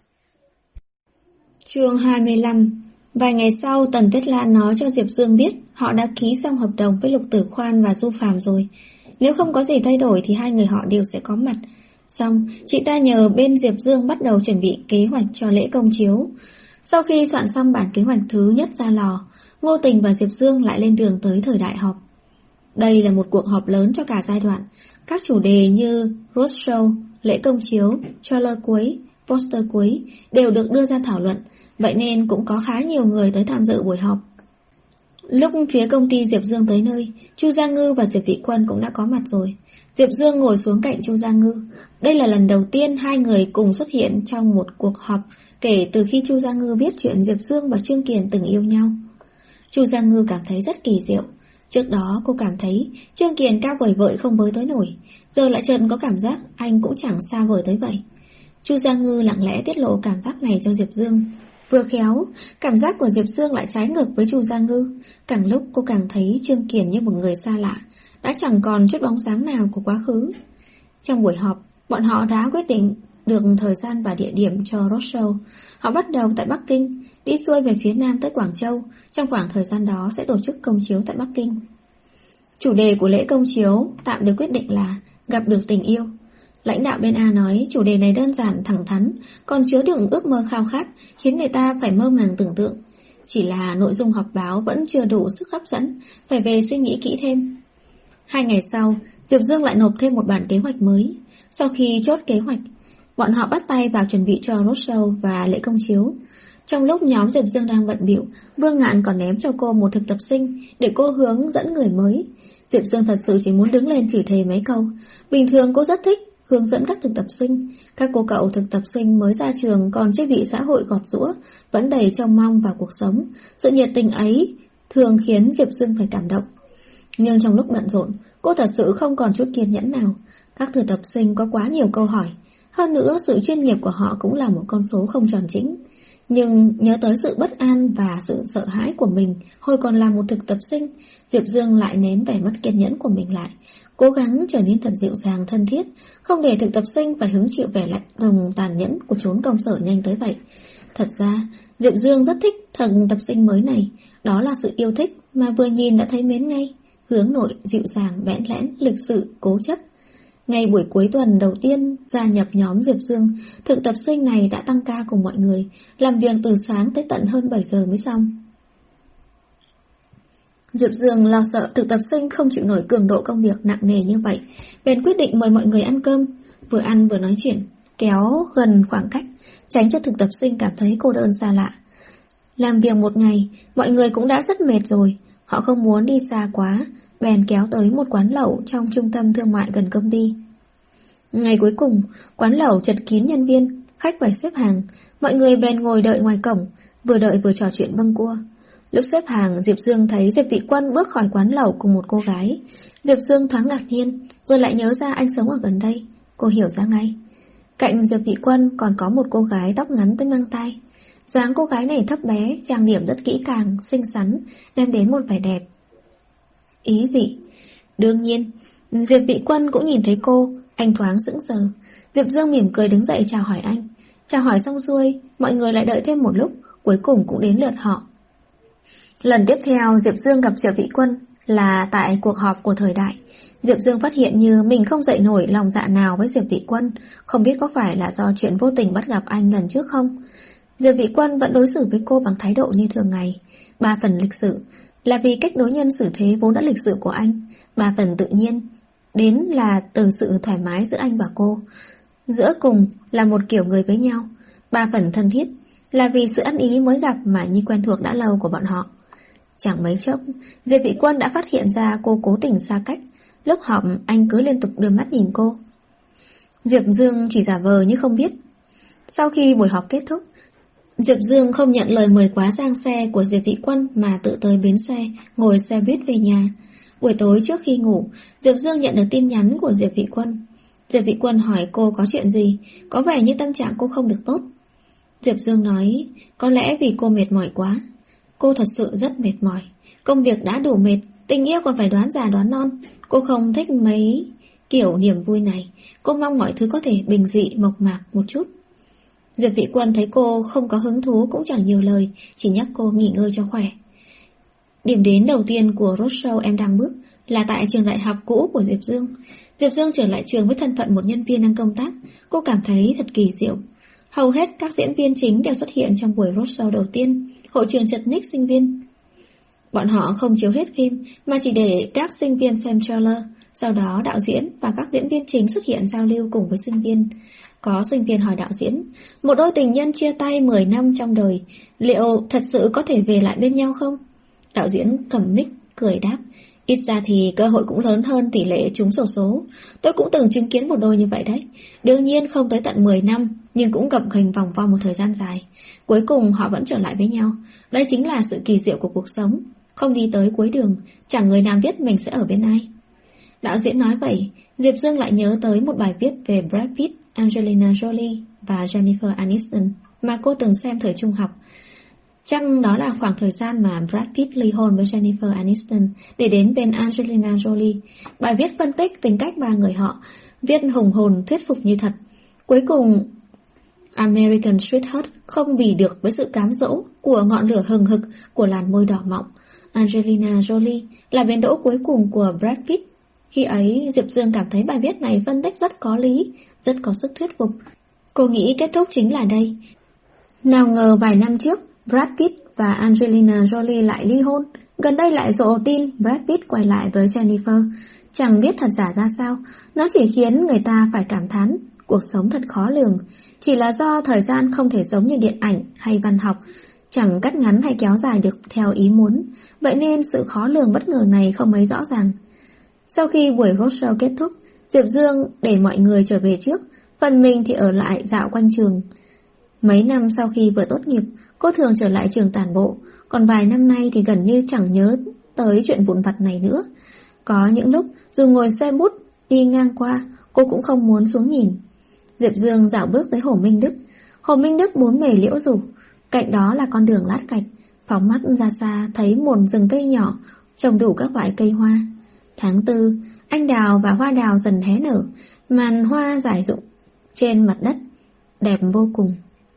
[SPEAKER 1] Chương hai mươi lăm. Vài ngày sau, Tần Tuyết Lan nói cho Diệp Dương biết họ đã ký xong hợp đồng với Lục Tử Khoan và Du Phàm rồi. Nếu không có gì thay đổi thì hai người họ đều sẽ có mặt. Xong, chị ta nhờ bên Diệp Dương bắt đầu chuẩn bị kế hoạch cho lễ công chiếu. Sau khi soạn xong bản kế hoạch thứ nhất ra lò, Ngô Tình và Diệp Dương lại lên đường tới thời đại họp. Đây là một cuộc họp lớn cho cả giai đoạn. Các chủ đề như roadshow, lễ công chiếu, trailer cuối, poster cuối đều được đưa ra thảo luận, vậy nên cũng có khá nhiều người tới tham dự buổi họp. Lúc phía công ty Diệp Dương tới nơi, Chu Gia Ngư và Diệp Vĩ Quân cũng đã có mặt rồi. Diệp Dương ngồi xuống cạnh Chu Gia Ngư. Đây là lần đầu tiên hai người cùng xuất hiện trong một cuộc họp kể từ khi Chu Gia Ngư biết chuyện Diệp Dương và Trương Kiền từng yêu nhau. Chu Gia Ngư cảm thấy rất kỳ diệu. Trước đó cô cảm thấy Trương Kiền cao vời vợi không với tới nổi, giờ lại chợt có cảm giác anh cũng chẳng xa vời tới vậy. Chu Gia Ngư lặng lẽ tiết lộ cảm giác này cho Diệp Dương. Vừa khéo, cảm giác của Diệp Dương lại trái ngược với Chu Gia Ngư. Càng lúc cô càng thấy Trương Kiền như một người xa lạ, đã chẳng còn chút bóng dáng nào của quá khứ. Trong buổi họp, bọn họ đã quyết định được thời gian và địa điểm cho roadshow. Họ bắt đầu tại Bắc Kinh, đi xuôi về phía nam tới Quảng Châu. Trong khoảng thời gian đó sẽ tổ chức công chiếu tại Bắc Kinh. Chủ đề của lễ công chiếu tạm được quyết định là gặp được tình yêu. Lãnh đạo bên A nói chủ đề này đơn giản thẳng thắn, còn chứa đựng ước mơ khao khát, khiến người ta phải mơ màng tưởng tượng. Chỉ là nội dung họp báo vẫn chưa đủ sức hấp dẫn, phải về suy nghĩ kỹ thêm. Hai ngày sau, Diệp Dương lại nộp thêm một bản kế hoạch mới. Sau khi chốt kế hoạch, bọn họ bắt tay vào chuẩn bị cho roadshow và lễ công chiếu. Trong lúc nhóm Diệp Dương đang bận bịu, Vương Ngạn còn ném cho cô một thực tập sinh để cô hướng dẫn người mới. Diệp Dương thật sự chỉ muốn đứng lên chửi thề mấy câu. Bình thường cô rất thích, hướng dẫn các thực tập sinh. Các cô cậu thực tập sinh mới ra trường còn chưa bị xã hội gọt giũa, vẫn đầy trông mong vào cuộc sống. Sự nhiệt tình ấy thường khiến Diệp Dương phải cảm động. Nhưng trong lúc bận rộn, cô thật sự không còn chút kiên nhẫn nào. Các thực tập sinh có quá nhiều câu hỏi. Hơn nữa, sự chuyên nghiệp của họ cũng là một con số không tròn chỉnh. Nhưng nhớ tới sự bất an và sự sợ hãi của mình hồi còn là một thực tập sinh, Diệp Dương lại nén vẻ mất kiên nhẫn của mình lại, cố gắng trở nên thật dịu dàng thân thiết, không để thực tập sinh phải hứng chịu vẻ lạnh lùng tàn nhẫn của chốn công sở nhanh tới vậy. Thật ra, Diệp Dương rất thích thực tập sinh mới này, đó là sự yêu thích mà vừa nhìn đã thấy mến ngay, hướng nội, dịu dàng, bẽn lẽn, lịch sự, cố chấp. Ngày buổi cuối tuần đầu tiên gia nhập nhóm Diệp Dương, thực tập sinh này đã tăng ca cùng mọi người, làm việc từ sáng tới tận hơn bảy giờ mới xong. Diệp Dương lo sợ thực tập sinh không chịu nổi cường độ công việc nặng nề như vậy, bèn quyết định mời mọi người ăn cơm, vừa ăn vừa nói chuyện, kéo gần khoảng cách, tránh cho thực tập sinh cảm thấy cô đơn xa lạ. Làm việc một ngày, mọi người cũng đã rất mệt rồi, họ không muốn đi xa quá, bèn kéo tới một quán lẩu trong trung tâm thương mại gần công ty. Ngày cuối cùng, quán lẩu chật kín nhân viên, khách phải xếp hàng, mọi người bèn ngồi đợi ngoài cổng, vừa đợi vừa trò chuyện bâng cua. Lúc xếp hàng, Diệp Dương thấy Diệp Vị Quân bước khỏi quán lẩu cùng một cô gái. Diệp Dương thoáng ngạc nhiên, rồi lại nhớ ra anh sống ở gần đây. Cô hiểu ra ngay. Cạnh Diệp Vị Quân còn có một cô gái tóc ngắn tới mang tai. Dáng cô gái này thấp bé, trang điểm rất kỹ càng, xinh xắn, đem đến một vẻ đẹp. Ý vị. Đương nhiên, Diệp Vị Quân cũng nhìn thấy cô, anh thoáng sững sờ. Diệp Dương mỉm cười đứng dậy chào hỏi anh. Chào hỏi xong xuôi, mọi người lại đợi thêm một lúc, cuối cùng cũng đến lượt họ. Lần tiếp theo Diệp Dương gặp Diệp Vị Quân là tại cuộc họp của thời đại. Diệp Dương phát hiện như mình không dậy nổi lòng dạ nào với Diệp Vị Quân, không biết có phải là do chuyện vô tình bắt gặp anh lần trước không. Diệp Vị Quân vẫn đối xử với cô bằng thái độ như thường ngày, ba phần lịch sự là vì cách đối nhân xử thế vốn đã lịch sự của anh, ba phần tự nhiên đến là từ sự thoải mái giữa anh và cô, giữa cùng là một kiểu người với nhau, ba phần thân thiết là vì sự ăn ý mới gặp mà như quen thuộc đã lâu của bọn họ. Chẳng mấy chốc, Diệp Vị Quân đã phát hiện ra cô cố tình xa cách. Lúc họp anh cứ liên tục đưa mắt nhìn cô. Diệp Dương chỉ giả vờ như không biết. Sau khi buổi họp kết thúc, Diệp Dương không nhận lời mời quá giang xe của Diệp Vị Quân mà tự tới bến xe, ngồi xe buýt về nhà. Buổi tối trước khi ngủ, Diệp Dương nhận được tin nhắn của Diệp Vị Quân. Diệp Vị Quân hỏi cô có chuyện gì, có vẻ như tâm trạng cô không được tốt. Diệp Dương nói, có lẽ vì cô mệt mỏi quá. Cô thật sự rất mệt mỏi, công việc đã đủ mệt, tình yêu còn phải đoán già đoán non. Cô không thích mấy kiểu niềm vui này, cô mong mọi thứ có thể bình dị mộc mạc một chút. Diệp Vị Quân thấy cô không có hứng thú cũng chẳng nhiều lời, chỉ nhắc cô nghỉ ngơi cho khỏe. Điểm đến đầu tiên của roadshow em đang bước là tại trường đại học cũ của Diệp Dương. Diệp Dương trở lại trường với thân phận một nhân viên đang công tác, cô cảm thấy thật kỳ diệu. Hầu hết các diễn viên chính đều xuất hiện trong buổi roadshow đầu tiên, hội trường chật ních sinh viên. Bọn họ không chiếu hết phim mà chỉ để các sinh viên xem trailer, sau đó đạo diễn và các diễn viên chính xuất hiện giao lưu cùng với sinh viên. Có sinh viên hỏi đạo diễn, một đôi tình nhân chia tay mười năm trong đời, liệu thật sự có thể về lại bên nhau không? Đạo diễn cầm mic cười đáp, ít ra thì cơ hội cũng lớn hơn tỷ lệ trúng xổ số. Tôi cũng từng chứng kiến một đôi như vậy đấy. Đương nhiên không tới tận mười năm, nhưng cũng gập ghềnh vòng vo một thời gian dài. Cuối cùng họ vẫn trở lại với nhau. Đây chính là sự kỳ diệu của cuộc sống. Không đi tới cuối đường, chẳng người nào biết mình sẽ ở bên ai. Đạo diễn nói vậy, Diệp Dương lại nhớ tới một bài viết về Brad Pitt, Angelina Jolie và Jennifer Aniston mà cô từng xem thời trung học. Chắc đó là khoảng thời gian mà Brad Pitt ly hôn với Jennifer Aniston để đến bên Angelina Jolie. Bài viết phân tích tính cách ba người họ, viết hùng hồn thuyết phục như thật. Cuối cùng, American Sweetheart không bì được với sự cám dỗ của ngọn lửa hừng hực của làn môi đỏ mọng. Angelina Jolie là bến đỗ cuối cùng của Brad Pitt. Khi ấy, Diệp Dương cảm thấy bài viết này phân tích rất có lý, rất có sức thuyết phục. Cô nghĩ kết thúc chính là đây. Nào ngờ vài năm trước, Brad Pitt và Angelina Jolie lại ly hôn. Gần đây lại rộ tin Brad Pitt quay lại với Jennifer. Chẳng biết thật giả ra sao, nó chỉ khiến người ta phải cảm thán cuộc sống thật khó lường. Chỉ là do thời gian không thể giống như điện ảnh hay văn học, chẳng cắt ngắn hay kéo dài được theo ý muốn. Vậy nên sự khó lường bất ngờ này không mấy rõ ràng. Sau khi buổi roadshow kết thúc, Diệp Dương để mọi người trở về trước, phần mình thì ở lại dạo quanh trường. Mấy năm sau khi vừa tốt nghiệp, cô thường trở lại trường tản bộ, còn vài năm nay thì gần như chẳng nhớ tới chuyện vụn vặt này nữa. Có những lúc dù ngồi xe bus đi ngang qua, cô cũng không muốn xuống nhìn. Diệp Dương dạo bước tới Hồ Minh Đức. Hồ Minh Đức bốn bề liễu rủ, cạnh đó là con đường lát gạch. Phóng mắt ra xa thấy một rừng cây nhỏ, trồng đủ các loại cây hoa. Tháng tư, anh đào và hoa đào dần hé nở, màn hoa rải rụng trên mặt đất, đẹp vô cùng.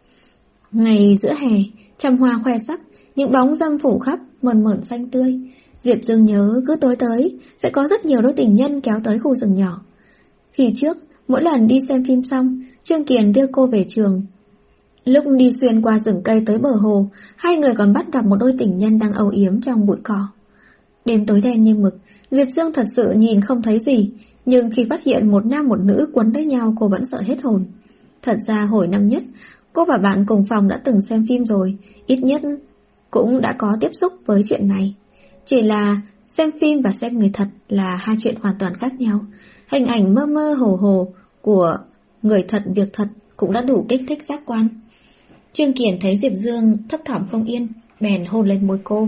[SPEAKER 1] Ngày giữa hè, trăm hoa khoe sắc, những bóng râm phủ khắp, mờn mởn xanh tươi. Diệp Dương nhớ cứ tối tới sẽ có rất nhiều đôi tình nhân kéo tới khu rừng nhỏ. Khi trước, mỗi lần đi xem phim xong, Trương Kiền đưa cô về trường. Lúc đi xuyên qua rừng cây tới bờ hồ, hai người còn bắt gặp một đôi tình nhân đang âu yếm trong bụi cỏ. Đêm tối đen như mực, Diệp Dương thật sự nhìn không thấy gì, nhưng khi phát hiện một nam một nữ quấn lấy nhau, cô vẫn sợ hết hồn. Thật ra hồi năm nhất, cô và bạn cùng phòng đã từng xem phim rồi, ít nhất cũng đã có tiếp xúc với chuyện này. Chỉ là xem phim và xem người thật là hai chuyện hoàn toàn khác nhau. Hình ảnh mơ mơ hồ hồ của người thật việc thật cũng đã đủ kích thích giác quan. Trương Kiền thấy Diệp Dương thấp thỏm không yên, bèn hôn lên môi cô.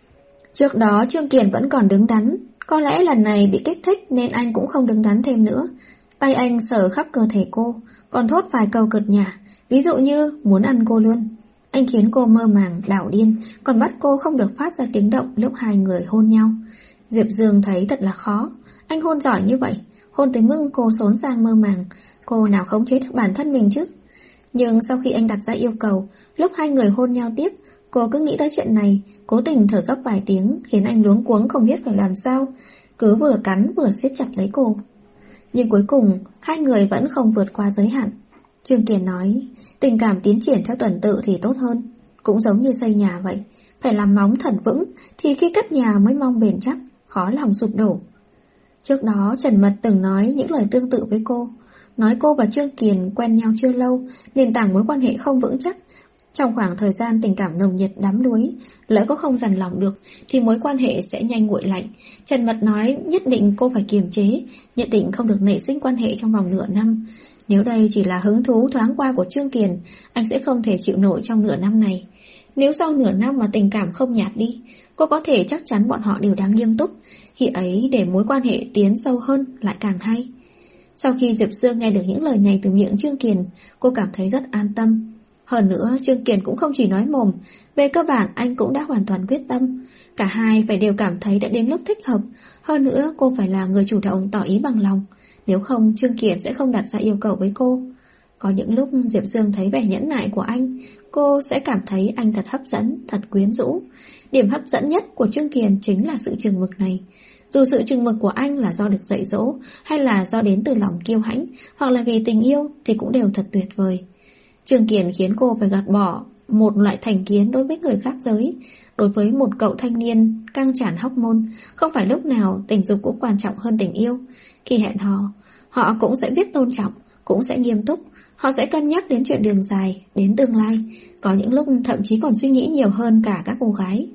[SPEAKER 1] Trước đó Trương Kiền vẫn còn đứng đắn, có lẽ lần này bị kích thích nên anh cũng không đứng đắn thêm nữa. Tay anh sờ khắp cơ thể cô, còn thốt vài câu cợt nhả, ví dụ như muốn ăn cô luôn. Anh khiến cô mơ màng, đảo điên, còn bắt cô không được phát ra tiếng động lúc hai người hôn nhau. Diệp Dương thấy thật là khó, anh hôn giỏi như vậy, hôn tới mức cô xốn sang mơ màng, cô nào khống chế được bản thân mình chứ. Nhưng sau khi anh đặt ra yêu cầu, lúc hai người hôn nhau tiếp, cô cứ nghĩ tới chuyện này, cố tình thở gấp vài tiếng, khiến anh luống cuống không biết phải làm sao, cứ vừa cắn vừa siết chặt lấy cô. Nhưng cuối cùng, hai người vẫn không vượt qua giới hạn. Trương Kiền nói, tình cảm tiến triển theo tuần tự thì tốt hơn, cũng giống như xây nhà vậy, phải làm móng thật vững thì khi cất nhà mới mong bền chắc, khó lòng sụp đổ. Trước đó Trần Mật từng nói những lời tương tự với cô, nói cô và Trương Kiền quen nhau chưa lâu, nền tảng mối quan hệ không vững chắc. Trong khoảng thời gian tình cảm nồng nhiệt đắm đuối, lỡ có không dằn lòng được thì mối quan hệ sẽ nhanh nguội lạnh. Trần Mật nói nhất định cô phải kiềm chế, nhất định không được nảy sinh quan hệ trong vòng nửa năm. Nếu đây chỉ là hứng thú thoáng qua của Trương Kiền, anh sẽ không thể chịu nổi trong nửa năm này. Nếu sau nửa năm mà tình cảm không nhạt đi, cô có thể chắc chắn bọn họ đều đang nghiêm túc. Khi ấy để mối quan hệ tiến sâu hơn lại càng hay. Sau khi Diệp Dương nghe được những lời này từ miệng Trương Kiền, cô cảm thấy rất an tâm. Hơn nữa Trương Kiền cũng không chỉ nói mồm, về cơ bản anh cũng đã hoàn toàn quyết tâm. Cả hai phải đều cảm thấy đã đến lúc thích hợp. Hơn nữa cô phải là người chủ động tỏ ý bằng lòng, nếu không Trương Kiền sẽ không đặt ra yêu cầu với cô. Có những lúc Diệp Dương thấy vẻ nhẫn nại của anh, cô sẽ cảm thấy anh thật hấp dẫn, thật quyến rũ. Điểm hấp dẫn nhất của Trương Kiền chính là sự chừng mực này. Dù sự chừng mực của anh là do được dạy dỗ, hay là do đến từ lòng kiêu hãnh, hoặc là vì tình yêu thì cũng đều thật tuyệt vời. Trương Kiền khiến cô phải gạt bỏ một loại thành kiến đối với người khác giới. Đối với một cậu thanh niên căng tràn hóc môn, không phải lúc nào tình dục cũng quan trọng hơn tình yêu. Khi hẹn hò, họ cũng sẽ biết tôn trọng, cũng sẽ nghiêm túc. Họ sẽ cân nhắc đến chuyện đường dài, đến tương lai. Có những lúc thậm chí còn suy nghĩ nhiều hơn cả các cô gái.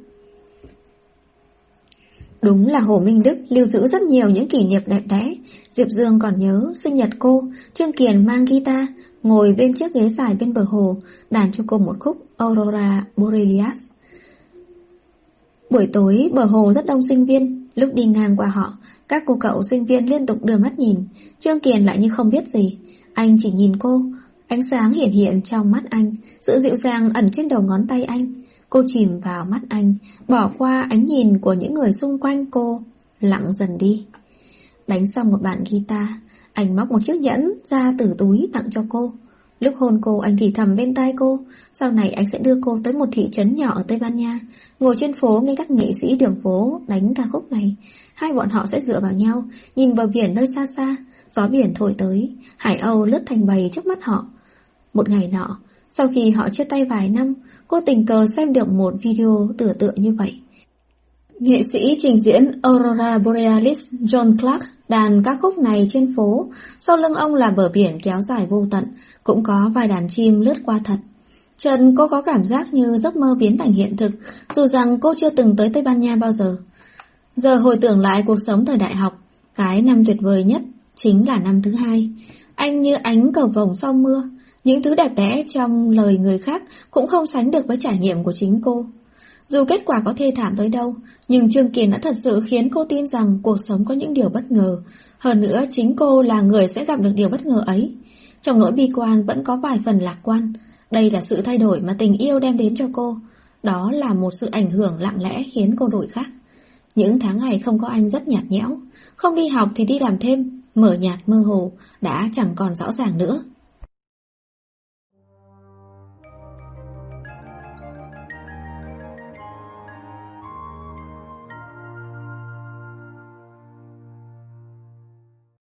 [SPEAKER 1] Đúng là Hồ Minh Đức lưu giữ rất nhiều những kỷ niệm đẹp đẽ. Diệp Dương còn nhớ sinh nhật cô, Trương Kiền mang guitar, ngồi bên chiếc ghế dài bên bờ hồ, đàn cho cô một khúc Aurora Borealis. Buổi tối bờ hồ rất đông sinh viên, lúc đi ngang qua họ, các cô cậu sinh viên liên tục đưa mắt nhìn. Trương Kiền lại như không biết gì, anh chỉ nhìn cô, ánh sáng hiển hiện trong mắt anh, sự dịu dàng ẩn trên đầu ngón tay anh. Cô chìm vào mắt anh, bỏ qua ánh nhìn của những người xung quanh cô, lặng dần đi. Đánh xong một bản guitar, anh móc một chiếc nhẫn ra từ túi tặng cho cô. Lúc hôn cô anh thì thầm bên tai cô, sau này anh sẽ đưa cô tới một thị trấn nhỏ ở Tây Ban Nha, ngồi trên phố nghe các nghệ sĩ đường phố đánh ca khúc này. Hai bọn họ sẽ dựa vào nhau, nhìn vào biển nơi xa xa, gió biển thổi tới, hải âu lướt thành bầy trước mắt họ. Một ngày nọ, sau khi họ chia tay vài năm, cô tình cờ xem được một video tựa tựa như vậy. Nghệ sĩ trình diễn Aurora Borealis John Clark đàn các khúc này trên phố, sau lưng ông là bờ biển kéo dài vô tận, cũng có vài đàn chim lướt qua thật. Trần cô có cảm giác như giấc mơ biến thành hiện thực, dù rằng cô chưa từng tới Tây Ban Nha bao giờ. Giờ hồi tưởng lại cuộc sống thời đại học, cái năm tuyệt vời nhất Chính là năm thứ hai. Anh như ánh cầu vồng sau mưa. Những thứ đẹp đẽ trong lời người khác cũng không sánh được với trải nghiệm của chính cô. Dù kết quả có thê thảm tới đâu, nhưng Trương Kiền đã thật sự khiến cô tin rằng cuộc sống có những điều bất ngờ. Hơn nữa chính cô là người sẽ gặp được điều bất ngờ ấy. Trong nỗi bi quan vẫn có vài phần lạc quan. Đây là sự thay đổi mà tình yêu đem đến cho cô. Đó là một sự ảnh hưởng lặng lẽ khiến cô đổi khác. Những tháng ngày không có anh rất nhạt nhẽo. Không đi học thì đi làm thêm, mờ nhạt mơ hồ, đã chẳng còn rõ ràng nữa.